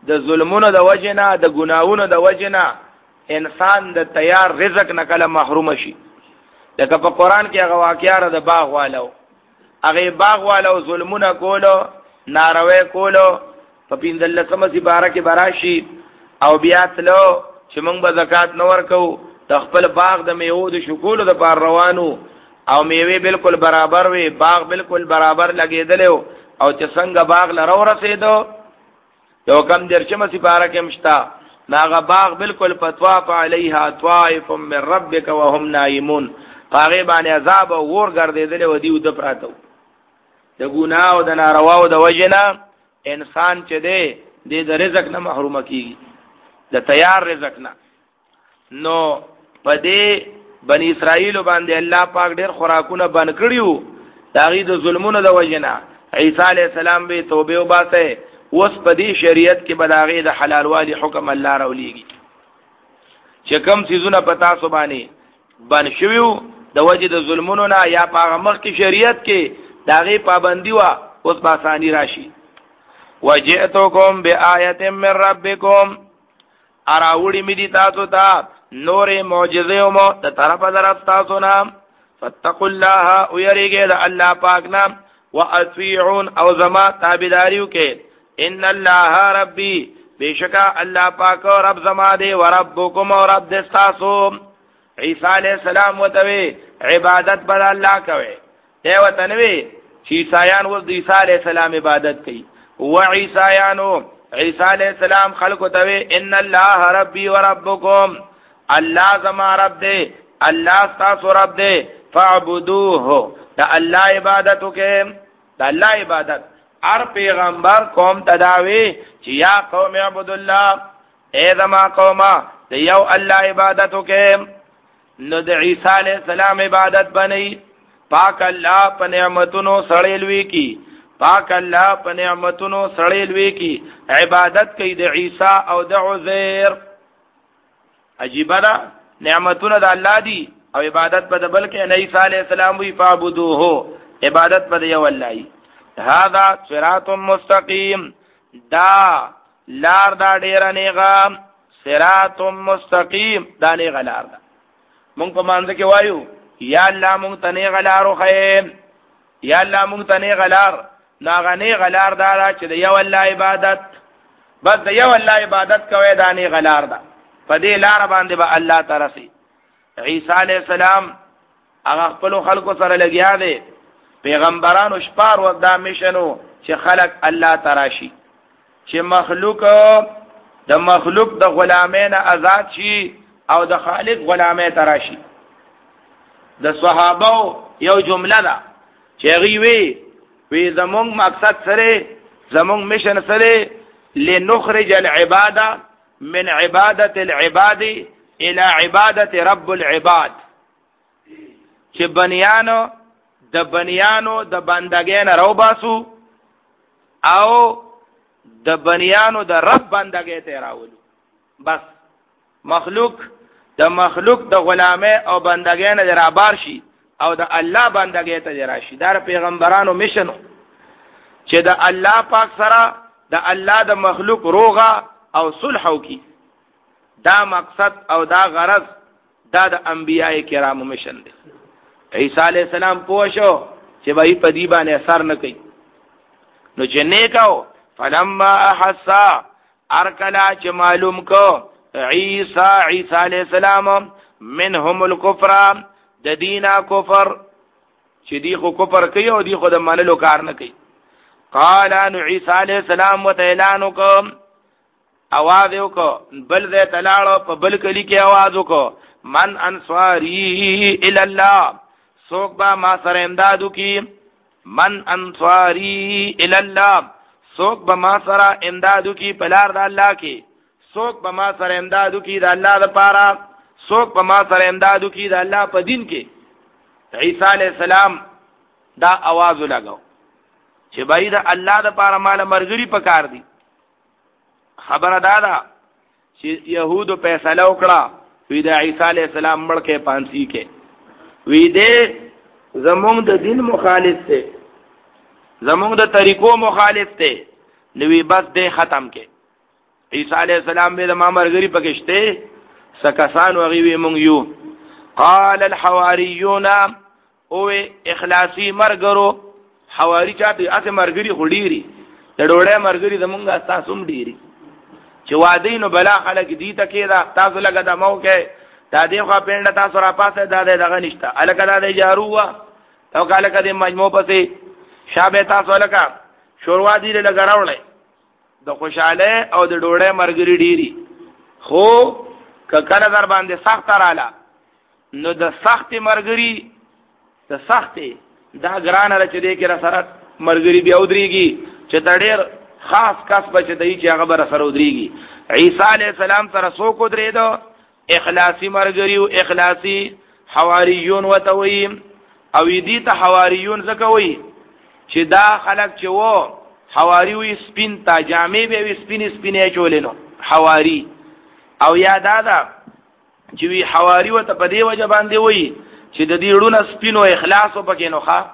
د ظلمونو د وجنه د ګناوونو د وجنه انسان د تیار رزق نه کله محروم شي. لکه په قران کې هغه واقعیا د باغ والو هغه باغ والو ظلمونه کولو ناروي کولو په پیندلسمه سي بارکه براشي او بیا تلو چې موږ به زکات نه ورکو د خپل باغ د میوه د شکول د بار روانو او میوه بالکل برابر وي باغ بالکل برابر لګیدلو او چې څنګه باغ لرو رسیدو یو کم درچمه سي بارکه مشتا ناغه باغ بالکل فتواف علیها طائف من ربک وهم نائمون هغه باندې عذاب او ور ګرځیدل و دیو د پراتو د ګناه او د نارواو د وجنه انسان چې دی د رزق نه محروم کیږي د تیار رزق نه. نو پدې بنی اسرائیل باندې الله پاک ډېر خوراکونه بن کړیو داغي د ظلمونو د وجنه عیسی علی السلام به توبه وباسه اوس پدې شریعت کې بلاغه د حلال والی حکم الله راولېږي چې کوم سيزونه پتا سو باندې بن شویو د وجه د ظلمونو نه یا په مخ کې شریعت کې داغي پابندي وا اوس باسانی راشي. وجئتکم بآیه من ربکم اراوړی می دي تاسو ته نورې معجزې مو ته طرف درف تاسو نام فتقوا الله او یریګه د الله پاک نام واطیعون او زما تابعداریو کې ان الله ربی بشکا الله پاک رب زما دی و ربکم او رب د تاسو. عیسی علیہ السلام وتوی عبادت بر الله کوي دی وتنوی چې عیسایان ول د عیسی علیہ السلام عبادت کوي و عیسایانو عیسی علیہ السلام خلق توی ان الله ربی و ربکم الله زما رب دی الله تاسو رب دی فاعبدوه دا الله عبادت وکم دا الله عبادت هر پیغمبر قوم تداوی چې یا قوم عبد الله اے زما قومه د یو الله عبادت وکم. نو د عیسی علیہ السلام عبادت بنئی پاک الله په نعمتونو سړېلوي کی پاک الله په نعمتونو سړېلوي کی عبادت کوي د عیسی او د عزیر. عجیب ده نعمتونه د الله دي او عبادت په بل کې نه عیسی علیہ السلام وی فعبدوه عبادت په یو الله. هذا صراط مستقیم دا لار دا ډیر نیغه صراط مستقیم دا نیغه لار ده. مونږ په مانځ کې وایو یا الله مونږ ته نیغه لارو خیم یا الله مونږ ته نیغه لار ناغنی غلار دا چې د یو الله عبادت بس د یو الله عبادت کوي دا نه غلار ده په دې لار باندې به با الله تعالی سي. عیسی علیہ السلام هغه خپل خلکو سره لګیا دي پیغمبرانو شپار و دا میشنو چې خلق الله تعالی شي چې مخلوق د مخلوق د غلامین آزاد شي او د خالق غلامه تراشي. د صحابه یو جمله ده چې غوي وی زمونږ مقصد سره زمونږ مشن سره لنخرج العباده من عباده العباد الى عباده رب العباد چې بنیانو د بنیانو د بندګین راو باسو او د بنیانو د رب بندګی ته راولو. بس مخلوق د مخلوق د غلامه او بندګین درابار شي او د الله بندګی ته راشي. دا پیغمبرانو مشن چې د الله پاک سره د الله د مخلوق روغه او صلح وکي. دا مقصد او دا غرض دا د انبیای کرامو مشن دی. عیسی علیہ السلام پوښو چې وای په دی باندې اثر نه کوي نو چې نه کاو فلما احس ارکلا چې معلوم کو عیسی عیسی علیہ السلام منهم الكفر د دینا کفر چې دی خو کفر کوي او دی خو د منلو کار نه کوي. قال ان عیسی علیہ السلام وتعالى کوم आवाज وکړه بل ذات لاړو په بل کلی کې आवाज وکړه من انصاری الی الله سوک با ما سره امدادو کی من انصاری الی الله سوک با ما سره امدادو کی پلار د الله کی سوک با ما سره امدادو کی د الله لپاره سوک با ما سره امدادو کی د الله په دین کې. عیسی علیہ السلام دا आवाज لګاو چې بای د الله لپاره مال مرګري پکار دي. خبره دادا چې يهودو فیصله وکړه وی د عیسی علیہ السلام مړ کې پانسی کې وی دې زمونږ د دین مخالف ته زمونږ د طریقو مخالف ته نوې بس دې ختم کې عیسی علیہ السلام به د ما مرګري پکشته سکسان وغي مونږ یو. قال الحواریون او اخلاصی مرګرو حواری چاته اته مرګري خډيري د ډوړې مرګري زمونږه تاسو هم ډيري چې وادینو بلا خلک دي تکي دا تاسو لګه د موکه دا دی خو پینډه تاسو را پاسه دا دغه نشته الکه دا دی جارو وا او کله کده مجموع پسې شابه تاسو لکه شوروا دی له غراولې د خوشاله او د ډوړې مرګري ډيري خو کله در باندې سخت رااله نو د سخت مرګري د سخت دا ګران را چې دې کې را سره مرګري بیا ودريږي چې تډیر خاص کس بچ دی چې هغه بر سره ودريږي. عیسی علیہ السلام سره سو کو درې دو اخلاصی مرګري او اخلاصی حواریون وتویم او دې ته حواریون زکوي چې دا خلق چې وو حواری وي سپین تا جامې به وي سپین سپینې چولینو حواری او یاد ادا چې وی حواری وته په دې وجه باندې وي چې د دې ړونه سپینو اخلاص وبکې نو ښا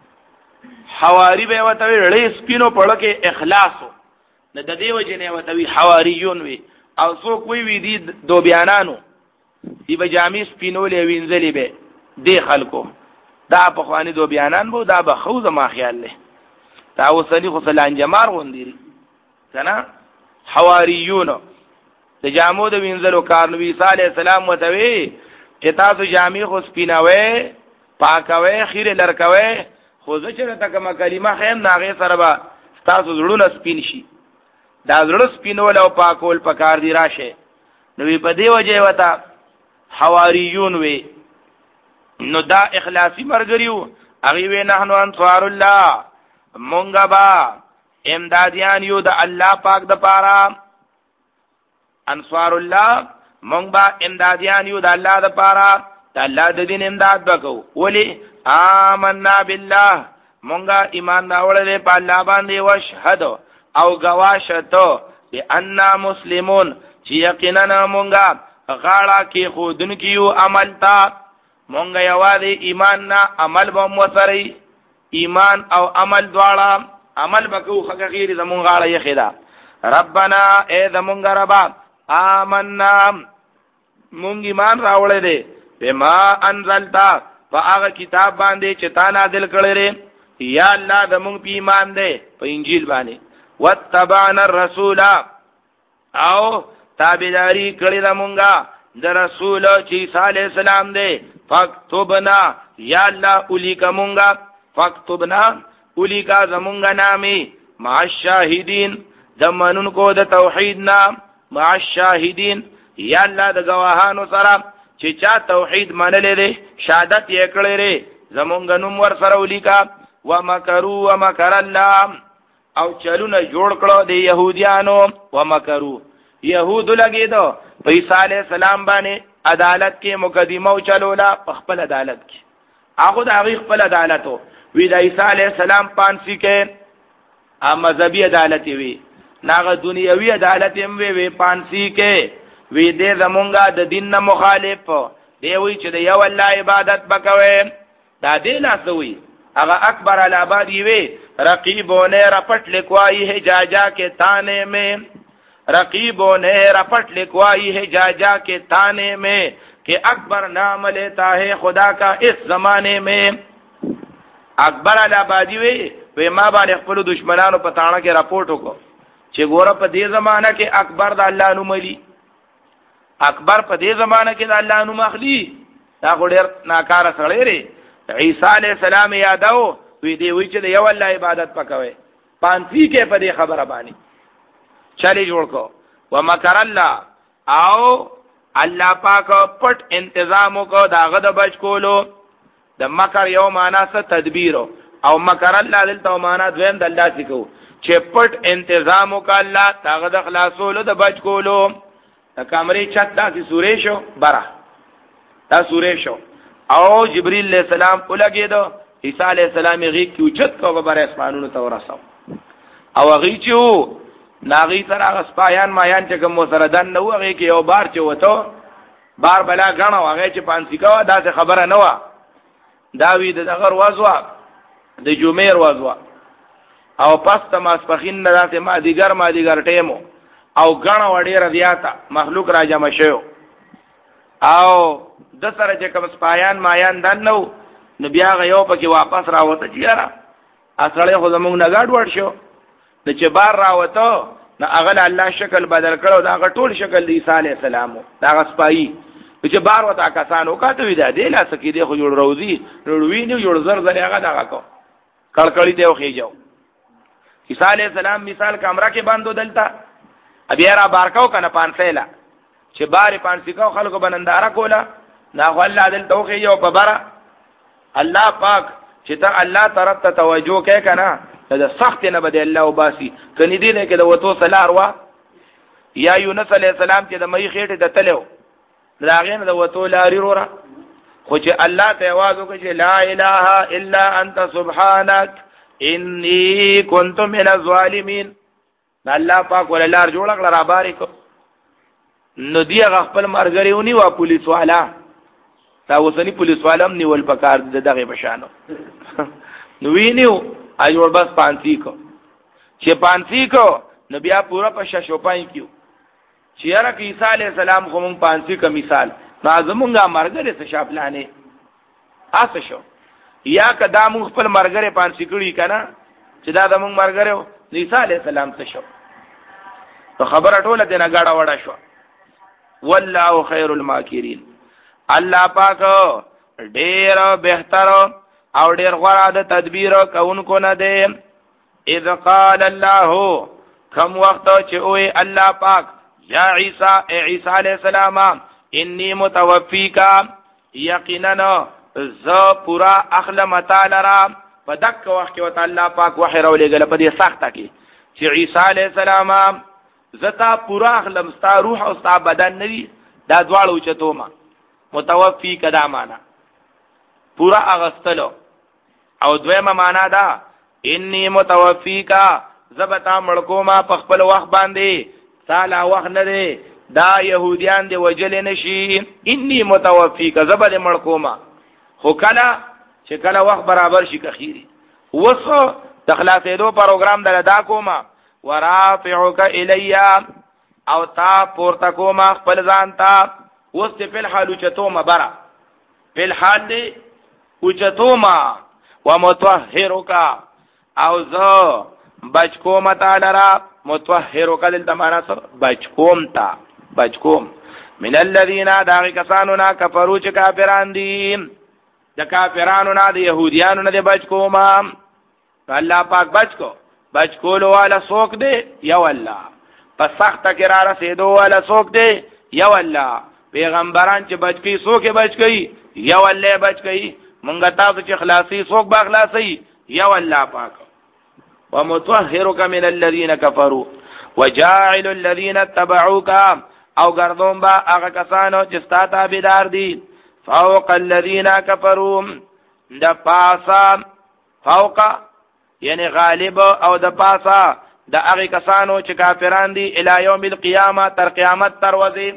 حواری به وته وی سپینو پړه کې اخلاص نه د دې وجه نه وته وی حواریون وي او څوک وی وی دي دو بیانانو دی به جامې سپینولې وینځلې به دې خلکو دا په خواني دو بیانان بو دا به خوځه ما خیال له دا وسنی خو سلان جمار غونديري کنه حواریون د جامو د وینځلو کار نبی عیسی علیہ السلام وتوی چې تاسو جامې خو سپینوي پاکوي خیره لړکوي خو ځکه چې تکه کلمه خیم ناغه سره به تاسو زړونه سپین شي دا زړه سپینول او پاکول پکار دی راشه نو په دی وجه وتا حواریون وی نو دا اخلاصی مرګریو اغي وی نحنو انصار الله مونږه با امدادیان یو د الله پاک د پاره انصار الله مونږ با امدادیان یو د الله د پاره د الله د دین امداد وکاو ولی آمنا بالله مونږه ایمان راوړل په الله باندې وشهد او گواشتو بأننا مسلمون چې یقینا مونږه غاړه کې خودن کیو عمل تا مونږه یوازې ایمان نه عمل به مو سره ایمان او عمل دواړه عمل بکو خګه غیر زمون غاړه یې خدا ربنا اے زمونږ رب آمنا مونږ ایمان راوړل دي بما انزلتا فاغه کتاب باندې چې تا نازل کړی یا الله زمونږ په ایمان دی په انجیل باندې واتبعنا الرسول او تابعداري کړی زمونږه د رسول چې عیسی علیہ السلام دی فاکتبنا یا الله الیکا مونږه فاکتبنا الیکا زمونږه نامي مع الشاهدین زمانون کو د توحید نام مع الشاهدین یا الله د گواهانو سره چې چا توحید منلې دي شهادت یې کړې لري زمونږ نوم ور سره الیکا ومکروا ومکر الله او چلونه جوړ کړو د يهوديانو ومکروا يهود لګیدو په عیسی علیہ السلام باندې عدالت کې مقدمه او چلولا خپل عدالت کې هغه د هغه خپل عدالت وی د عیسی علیہ السلام پانسی کې ا مذهبي عدالت وی ناغه دنیوي عدالت هم وی وی پانسی کې وی دې زمونږه د دین نه مخالف دی وی چې د یو الله عبادت وکوي دا دې لاسوي هغه اکبر الاباد وی رقیبوں نے رپٹ لکھوائی ہے جا جا کے تانے میں رقیبوں نے رپٹ لکھوائی ہے جا جا کے تانے میں کہ اکبر نام لیتا ہے خدا کا اس زمانے میں اکبر الابادی وی وی ما باندې خپل دشمنانو په تاڼه کې راپورټ وکړو چې ګوره په دې زمانہ کې اکبر د الله نوم لري اکبر په دې زمانہ کې د الله نوم اخلي دا ګډر ناکاره سره لري عیسی علیہ السلام یادو وی دی وی چې یو الله عبادت پکوي پانسی کې په دې خبره باندې چالي جوړ کو ومکر الله او الله پاک پټ انتظام کو داغه د بچ کولو د مکر یو معنا څه تدبیر او مکر الله دلته معنا دویم د الله سکو چې پټ انتظام وک الله داغه د خلاصولو د بچ کولو د کمرې چت داسې سورې شو برا دا سورې شو او جبرئیل علیہ السلام ولګیدو عیسی علیہ السلام غي کی چت کو بر اسمانونو ته ورسو او غي چې ناغي تر هغه سپایان مایان چې کوم سره دن نو هغه کې یو بار چې وته بار بلا غنو هغه چې پانسی کا دا څه خبره نه و دا وی د غر وازوا د جمعیر وازوا او پس تماس پخین نه راته ما دیګر ما دیګر ټیمو او غاڼه وړي رضیاتا مخلوق را جمع شو او د سره چې کوم سپایان مایان دن نو نو بیا غيو پکې واپس راوته چیرې اصله خو زمونږ نه گاډ وړ شو د چې بار راوته نو هغه الله شکل بدل کړو دا ټول شکل د عیسی علی السلام دا غسپایي چې بار وته کسانو کاته وی دا دی لا سکه دی خو جوړ روزي نوړوي نه جوړ زر زر هغه دا کو کړکړی ته خېجو عیسی علی السلام مثال کمره کې باندې دلتا ابي را بارکاو کنه پانسیلا چې بار پانسیکاو خلکو بننداره کوله نا خو الله دلته خېجو په بره الله پاک چې ته الله طرف ته توجه کوي کنه دا سخت نه بده الله وباسي کني دي نه کې د وته سلار وا یا یونس علی السلام چې د مې خېټه د تلو داغین د وته لاري رورا خو چې الله ته आवाज وکړي چې لا اله الا انت سبحانك اني كنت من الظالمين الله پاک ول لار جوړ کړه را باریک نو دی خپل مرګریونی وا پولیس والا دا وسنی پولیس والا هم نیول پکار دغه بشانو نو وینیو ایور بس پانسی کو چې پانسی کو نو بیا پورا په ششو پای کیو چې یاره کې عیسی علی السلام خو مونږ پانسی کا مثال نازمونګه مرګره څه شاپلانه آسه شو یا کدا مونږ خپل مرګره پانسی کړی کنه چې دا د مونږ مرګره عیسی علی السلام څه شو تو خبره ټوله دې نه غاړه وړه شو والله خیر الماکرین الله پاک ډیر بهتر او ډیر غوړه د تدبیر کوونکو نه دی اذ قال الله کوم وخت چې وې الله پاک یا عیسی عیسی علیہ السلام انی متوفیکا یقینا ز پورا اخلم تعالی را په دک وخت کې وته الله پاک وحی راولېګل په دې سخته کې چې عیسی علیہ السلام زتا پورا اخلم ستا روح او ستا بدن نوی دا دواړو چتو ما متوفی کدا معنا پورا اغستلو او دویمه معنا دا انی متوفیکا زبتا مړکو ما په خپل وخت باندې سالا وخت نه دی دا يهوديان دی وجل نشي انی متوفیکا زبد مړکو ما خو کله چې کله وخت برابر شي کخيري وسو تخلاصې دو پروګرام دل دا کوما ورافعک الیا او تا پورته کوما خپل ځان تا وست په الحال چتوما برا په الحال دی او چتوما ومطهرک او زو بچکوم تعالی را مطهرک دلته معنا څه بچکوم تا بچکوم من الذين داغ کسانو نا کفرو چې کافران دي د کافرانو نه د يهوديانو نه د بچکوم الله پاک بچکو بچکولو والا څوک دی یو الله په سخت کې را رسیدو والا څوک دی یو الله پیغمبران چې بچکی څوک بچکی یو الله بچکی مونږ تاسو چې خلاصي څوک با خلاصي یو الله پاک ومطهرك من الذين كفروا وجاعل الذين اتبعوك او ګردون با هغه کسانو چې ستا تابعدار دي فوق الذين كفروا د پاسا فوق یعنی غالب او د پاسا د هغه کسانو چې کافران دي الی یوم القیامه تر قیامت تر ورځې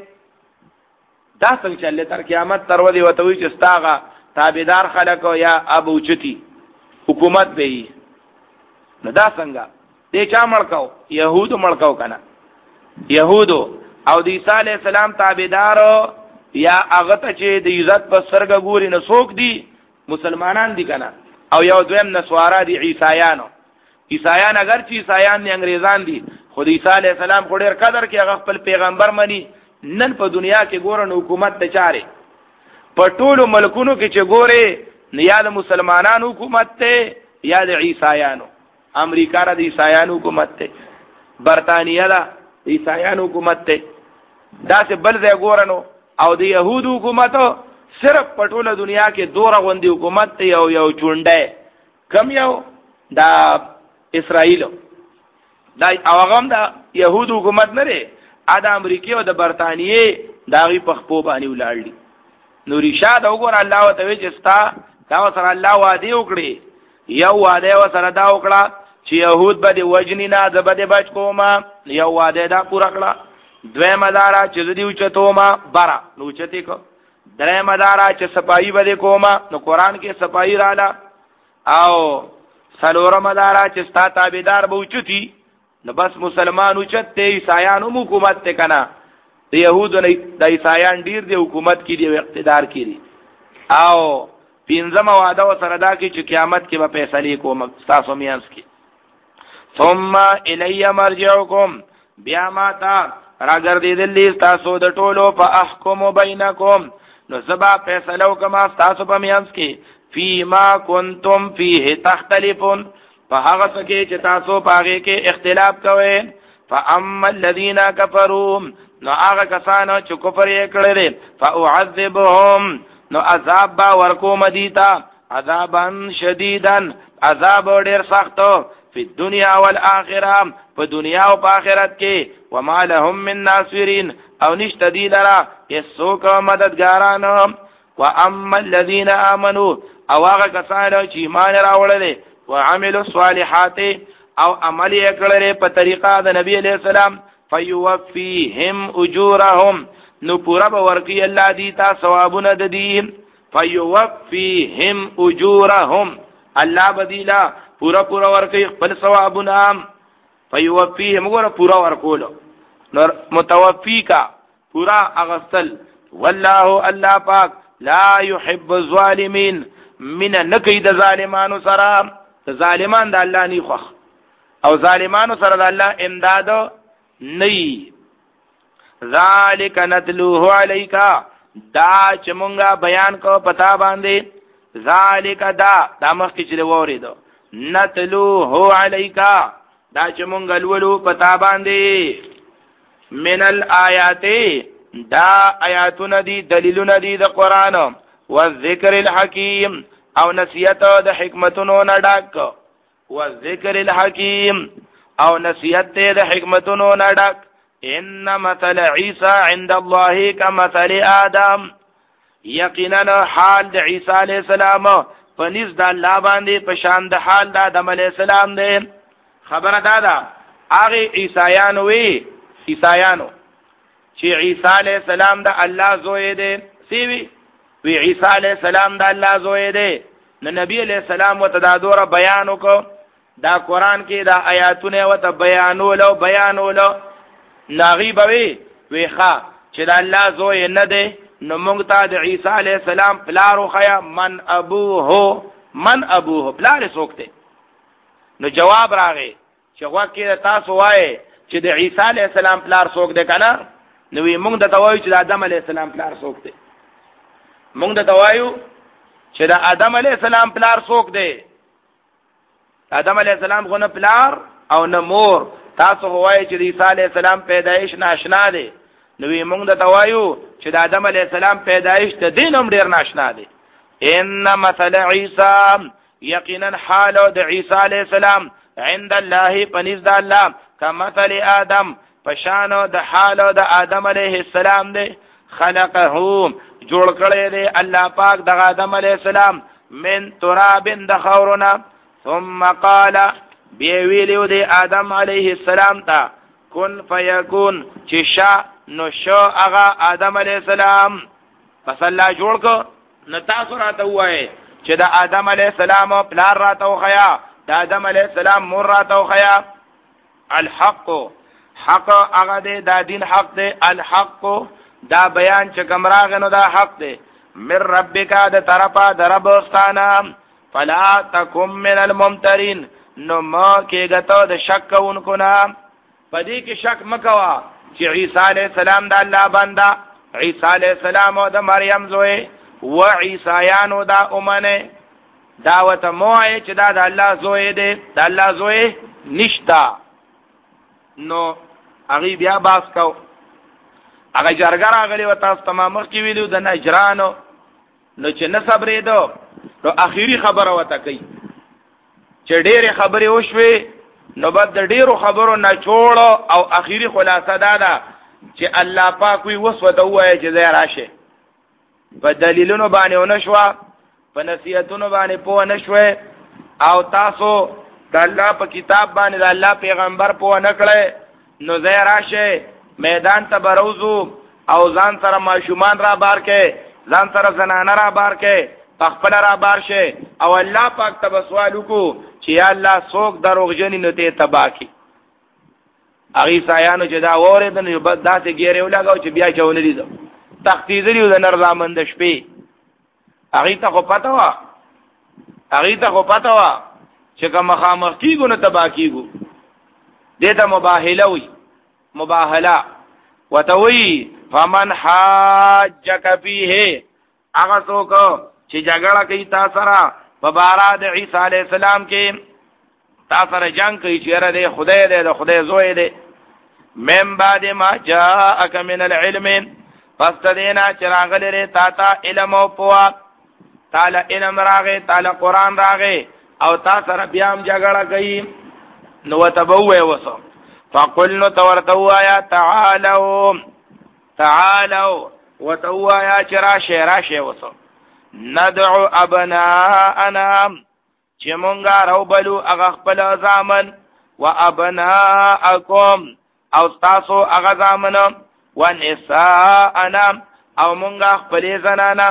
دا څنګه چې تر قیامت تر ورځې وتوي چې ستاغه تابعدار خلک یا ابو چتی حکومت به نو دا څنګه دې چا مړکاو يهودو مړکاو کنه يهودو او د عیسی علی السلام تابعدار یا هغه ته چې د عزت په سرګ ګوري نه څوک دي مسلمانان دي کنه او یو دویم نسوارا دي عیسایانو عیسایان اگر چې عیسایان نه انګریزان دي خو د عیسی علی السلام خو ډیر قدر کې هغه خپل پیغمبر مني نن په دنیا کې ګورن حکومت ته چاره په ټولو ملکونو کې چې ګوره نه یا د مسلمانانو حکومت ته یا د عیسایانو امریکا را د عیسایانو حکومت ته برتانیه دا د عیسایانو حکومت ته دا څه بل ځای ګورنو او د يهودو حکومت صرف په ټوله دنیا کې دوره غوندي حکومت ته یو یو چونډه کم یو دا اسرائیل دا هغه هم د يهودو حکومت نه لري ا د امریکای او د برتانیې داغي په خپو باندې ولاړ نو رشاد وګور الله وتعالى چې ستا دا سره الله وعده وکړي یو وعده سره دا وکړه چې يهود به د وجنی نه د بده بچ کوما یو وعده دا پورا کړه دوه مدارا چې دې اوچتوما برا نو اوچتې کو درې مدارا چې صفائی بده کوما نو قران کې صفائی رااله او سلور مدارا چې ستا تابعدار به اوچتي نو بس مسلمانو چته عیسایانو حکومت ته کنا د يهودو نه د عیسایان ډیر دی حکومت کې دی اقتدار کې دی او پینځم وعده و سره دا کې چې قیامت کې به فیصله کوم تاسو میانس کې ثم الی مرجعکم بیا ما تا راګرځیدل تاسو د ټولو په احکم بینکم نو سبا فیصله وکم تاسو په میانس کې فیما کنتم فیه تختلفون په هغه څه کې چې تاسو پاغه کې اختلاف کوئ فاما الذين كفروا نو هغه کسانو چې کفر یې کړل فاعذبهم نو عذاب با ورکو مدیتا عذابا شدیدا عذاب ډیر سختو په دنیا او آخرت په دنیا او آخرت کې وما لهم من ناصرین او نشته دی لرا هیڅوک مددګاران واما الذين امنوا او هغه کسانو چې ایمان راوړل وعملوا الصالحات او عمل یې کړل په طریقه د نبی علیہ السلام فیوفیهم اجورهم نو پورا به ورکی الله دی تا ثوابونه د دین فیوفیهم اجورهم الله بدیلا پورا پورا ورکی خپل ثوابونه فیوفیهم ور پورا ورکول نو متوفی کا پورا اغسل والله الله پاک لا يحب الظالمین من نکید ظالمانو سره ظالمان د الله نه خوخ او ظالمانو سره د الله امداد نئی ذالک نتلوه علیکا دا چې مونږه بیان کو پتا باندې ذالک دا دا مخکې چې وریدو نتلوه علیکا دا چې مونږه لولو پتا باندې من الآیات دا آیاتونه دي دلیلونه دي د قران او ذکر الحکیم او نصیحت د حکمتونو نه ډک او ذکر الحکیم او نصیحت د حکمتونو نه ډک ان مثل عیسی عند الله کمثل آدم یقینا حال د عیسی علیہ السلام پنځ د الله باندې په شان د حال د آدم علیہ السلام دی خبره دادا هغه عیسایان وی عیسایانو چې عیسی علیہ السلام د الله زوی دی سی وی وی عیسی علیہ السلام د الله زوی دی نو نبی علیہ السلام وتدادور بیان وکړه دا قران کې دا آیاتونه وته بیانولو بیانولو ناغي بوي ویخه چې دا الله زوی نه دی نو موږ ته د عیسی علیہ السلام پلارو خیا من ابوه من ابوه پلار سوکته نو جواب راغی چې واکه تاسو وایي چې د عیسی علیہ السلام پلار سوک دی کنه نو موږ د توایو چې د آدم علیہ السلام پلار سوک دی موږ د توایو چې د آدم علیہ السلام پلار سوک دی آدم علیہ السلام غو نه پلار او نه مور تاسو وایي چې د عیسی علیہ السلام پیدایش ناشنا دی نو موږ د توایو چې د آدم علیہ السلام پیدایش ته دینم ډیر ناشنا دی ان مثل عیسی یقینا حال د عیسی علیہ السلام عند الله پنځ د الله کمثل آدم پشانو د حال د آدم علیہ السلام دی خلقه جوړ کړی دی الله پاک د آدم علیہ السلام من تراب د خورنا ثم قال بیویلیو دی آدم علیہ السلام تا کن فیکون چې شا نو شو اغا آدم علیہ السلام پس الله جوړ کو نو تاسو راته وایي چې د آدم علیہ السلام پلار راته وخیا د آدم علیہ السلام مور راته وخیا الحق حق هغه دی دا دین حق دی الحق دا بیان چې کمراغ نو دا حق دی من ربک د طرفا د رب واستانه فلا تکم من الممترین نو ما کې غته د شک کوونکو نه پدې کې شک مکوا چې عیسی علیہ السلام د الله بندا عیسی علیہ السلام او د مریم زوی و عیسایانو دا امنه دعوت موای چې دا د الله زوی دی د الله زوی نشتا نو هغه بیا باس کو هغه جرګر هغه و تاسو تمام مخ کې ویلو د نجرانو نو چې نه صبرې دو نو اخیری خبره وته کوي چې ډېرې خبرې وشوي نو بعد د ډېرو خبرو نه چوړو او اخیری خلاصه دا ده چې الله پاک وي وسوته وایي چې ځای راشه په دلیلونو باندې ونشوا په نصیحتونو باندې پوه نشوي او تاسو د الله په کتاب باندې د الله پیغمبر پوه نکړي نو ځای راشه میدان ته بروزو او ځان سره ماشومان را بار کې ځان سره زنانه را بار کې خپل را بار شه او الله پاک ته سوال وکړو چې یا الله څوک دروغجن نه ته تبا کی هغه سایانو چې دا اوریدل نو بس داسې ګیره ولګاو چې بیا چونه دي تختیدلی د نر زامن د شپې هغه ته خو پته وا هغه ته خو پته وا چې کوم خامخ کیګو نه تبا کیګو دته مباهله وي مباهله وتوي فمن حاجک فیه هغه څوک چې جګړه کوي تاسو سره په بارا د عیسی علی السلام کې تاسو سره جنگ کوي چې را دې خدای دې د خدای زوی دې من بعد ما جاءک من العلم پس دینا چراغ لري تا تا علم او پوا تعالی علم راغه تعالی قران راغه او تا سره بیا هم جګړه کوي نو تبوه وسو فقلنا تورتوا یا تعالوا تعالوا وتوا یا چرا شعرا شی وسو ندعو ابناءنا چې مونږه روبلو هغه خپل زامن و ابناءکم او تاسو هغه زامن ونساءنا او مونږه خپل زنانا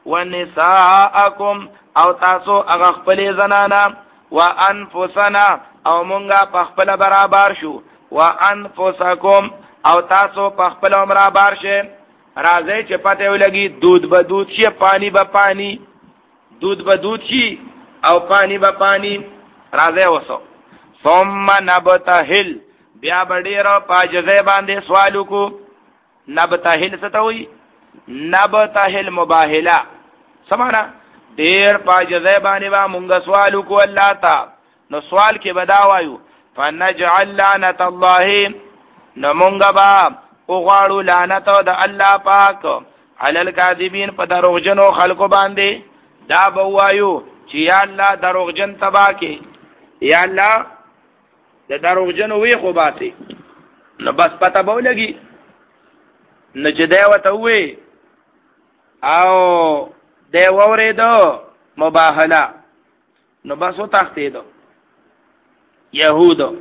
ونساءکم او تاسو هغه خپل زنانا وانفسنا او مونږه په خپل برابر شو وانفسکم او تاسو په خپل عمر بار شه راځي چې پته ولګي دود به دود شي پانی به پانی دود به دود شي او پانی به پانی راځي وسو ثم نبتهل بیا بډیرو پاجزه باندې سوالو کو نبتهل ستوي نبتهل مباهله سمانا ډیر پاجزه باندې با مونږ سوالو کو الله تا نو سوال کې بدا وایو فنجعل لعنت الله نو مونږ با او غواړو لعنت د الله پاک علی الکاذبین په دروغجنو خلکو باندې دا بوایو چې یا الله دروغجن تبا کې یا الله د دروغجنو وی خو باسي نو بس پته به ولګي نو چې دی وته وی او دی وریدو مباهله نو بس او تختیدو یهودو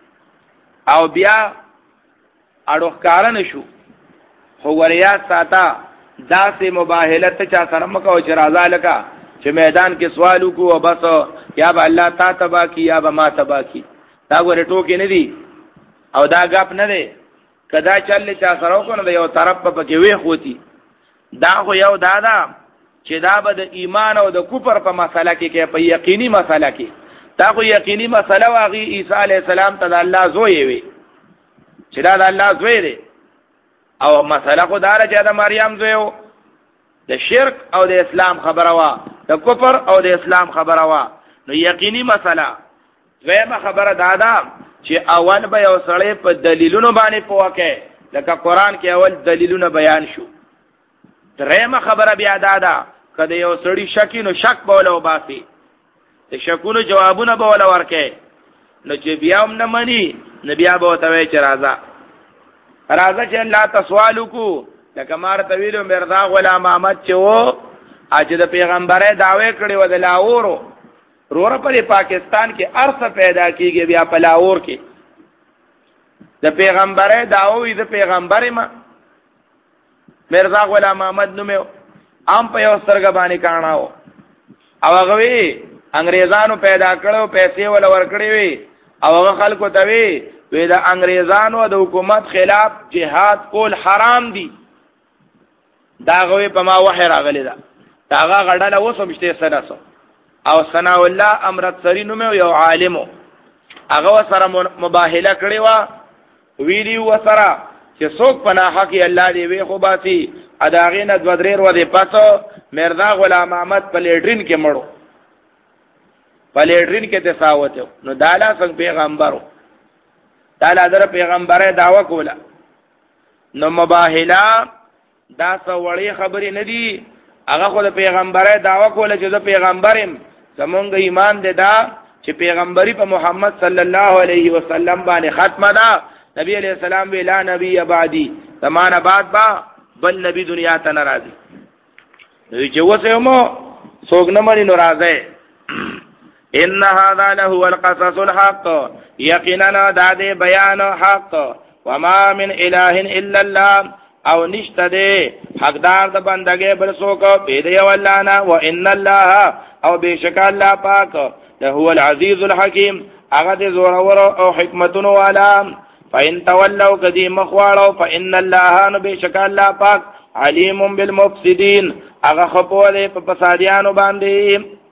او بیا اړو ښکارا نشو خو وریا ساته داسې مباهله ته چا سره مکو چې راځه لکه چې میدان کې سوالو کو او بس یا به الله تا تبا کی یا به ما تبا کی دا ګوره ټوکې نه دي او دا غپ نه دی کدا چل چا سره کو نه یو طرف په کې وی خوتی دا خو یو دادا چې دا به د ایمان او د کفر په مسله کې کې په یقیني مسله کې دا خو یقیني مسله واغی عیسی علی السلام ته الله زوی وي چې دا د الله زوی دی او مسله خو دار چې د مریم زوی و د شرک او د اسلام خبره وا د کفر او د اسلام خبره وا نو یقیني مسله دویمه خبره دادا چې اول به یو سړی په دلیلونو باندې پوکه لکه قران کې اول دلیلونه بیان شو دریمه خبره بیا دادا کله یو سړی شکی نو شک بوله وباسي د شکونو جوابونه بوله ورکه نو چې بیا هم نه مني نبي ابو توي چې راځه راځه چې الله تسوالو کو لکه مار طویل مرزا غلام احمد چې وو اج د پیغمبره داوی کړي و د لاهور رور په پاکستان کې ارث پیدا کیږي بیا په لاهور کې د پیغمبره داوی د پیغمبره ما مرزا غلام احمد نومه ام په یو سترګ باندې کاناو او هغه وی انګريزانو پیدا کړو پیسې ول ورکړي وي او هغه خلکو ته وی وی د انګريزانو د حکومت خلاف جهاد کول حرام دي دا غوي په ما وحی راغلی دا داغه غړډله وسمشته سناسو او ثنا الله امرتسری نومه یو عالمو هغه سره مباهله کړی و ویلی و سره چې څوک پناه حق الله دی وی خو باسي اداغینه دو درې ورو دی پاتو مرزا غلام احمد په لیډرین کې مړو په لیډرین کې تساوته نو دالا څنګه پیغمبرو دالا در پیغمبره داوا کوله نو مباهله دا څوړی خبرې نه دي هغه خو د پیغمبره داوا کوله چې د پیغمبرم زمونږ ایمان دی دا چې پیغمبري په محمد صلی الله علیه وسلم باندې ختمه ده نبی علیہ السلام ویلا نبی بعدی زمانہ بعد با بل نبی دنیا ته ناراضي دوی چې وسه مو څوک نه مړي ناراضه ان هذا له القصص الحق یقینا دا دې بیان حق وما من اله الا الله او نشته دې حقدار د بندګي بل څوک به دی ولانا وان الله او بشک الله پاک له هو العزیز الحکیم هغه دې زور او حکمتونو والا فإن تولوا کدی مخواړو فإن الله نبشک الله پاک علیم بالمفسدين هغه خپوله په فسادیانو باندې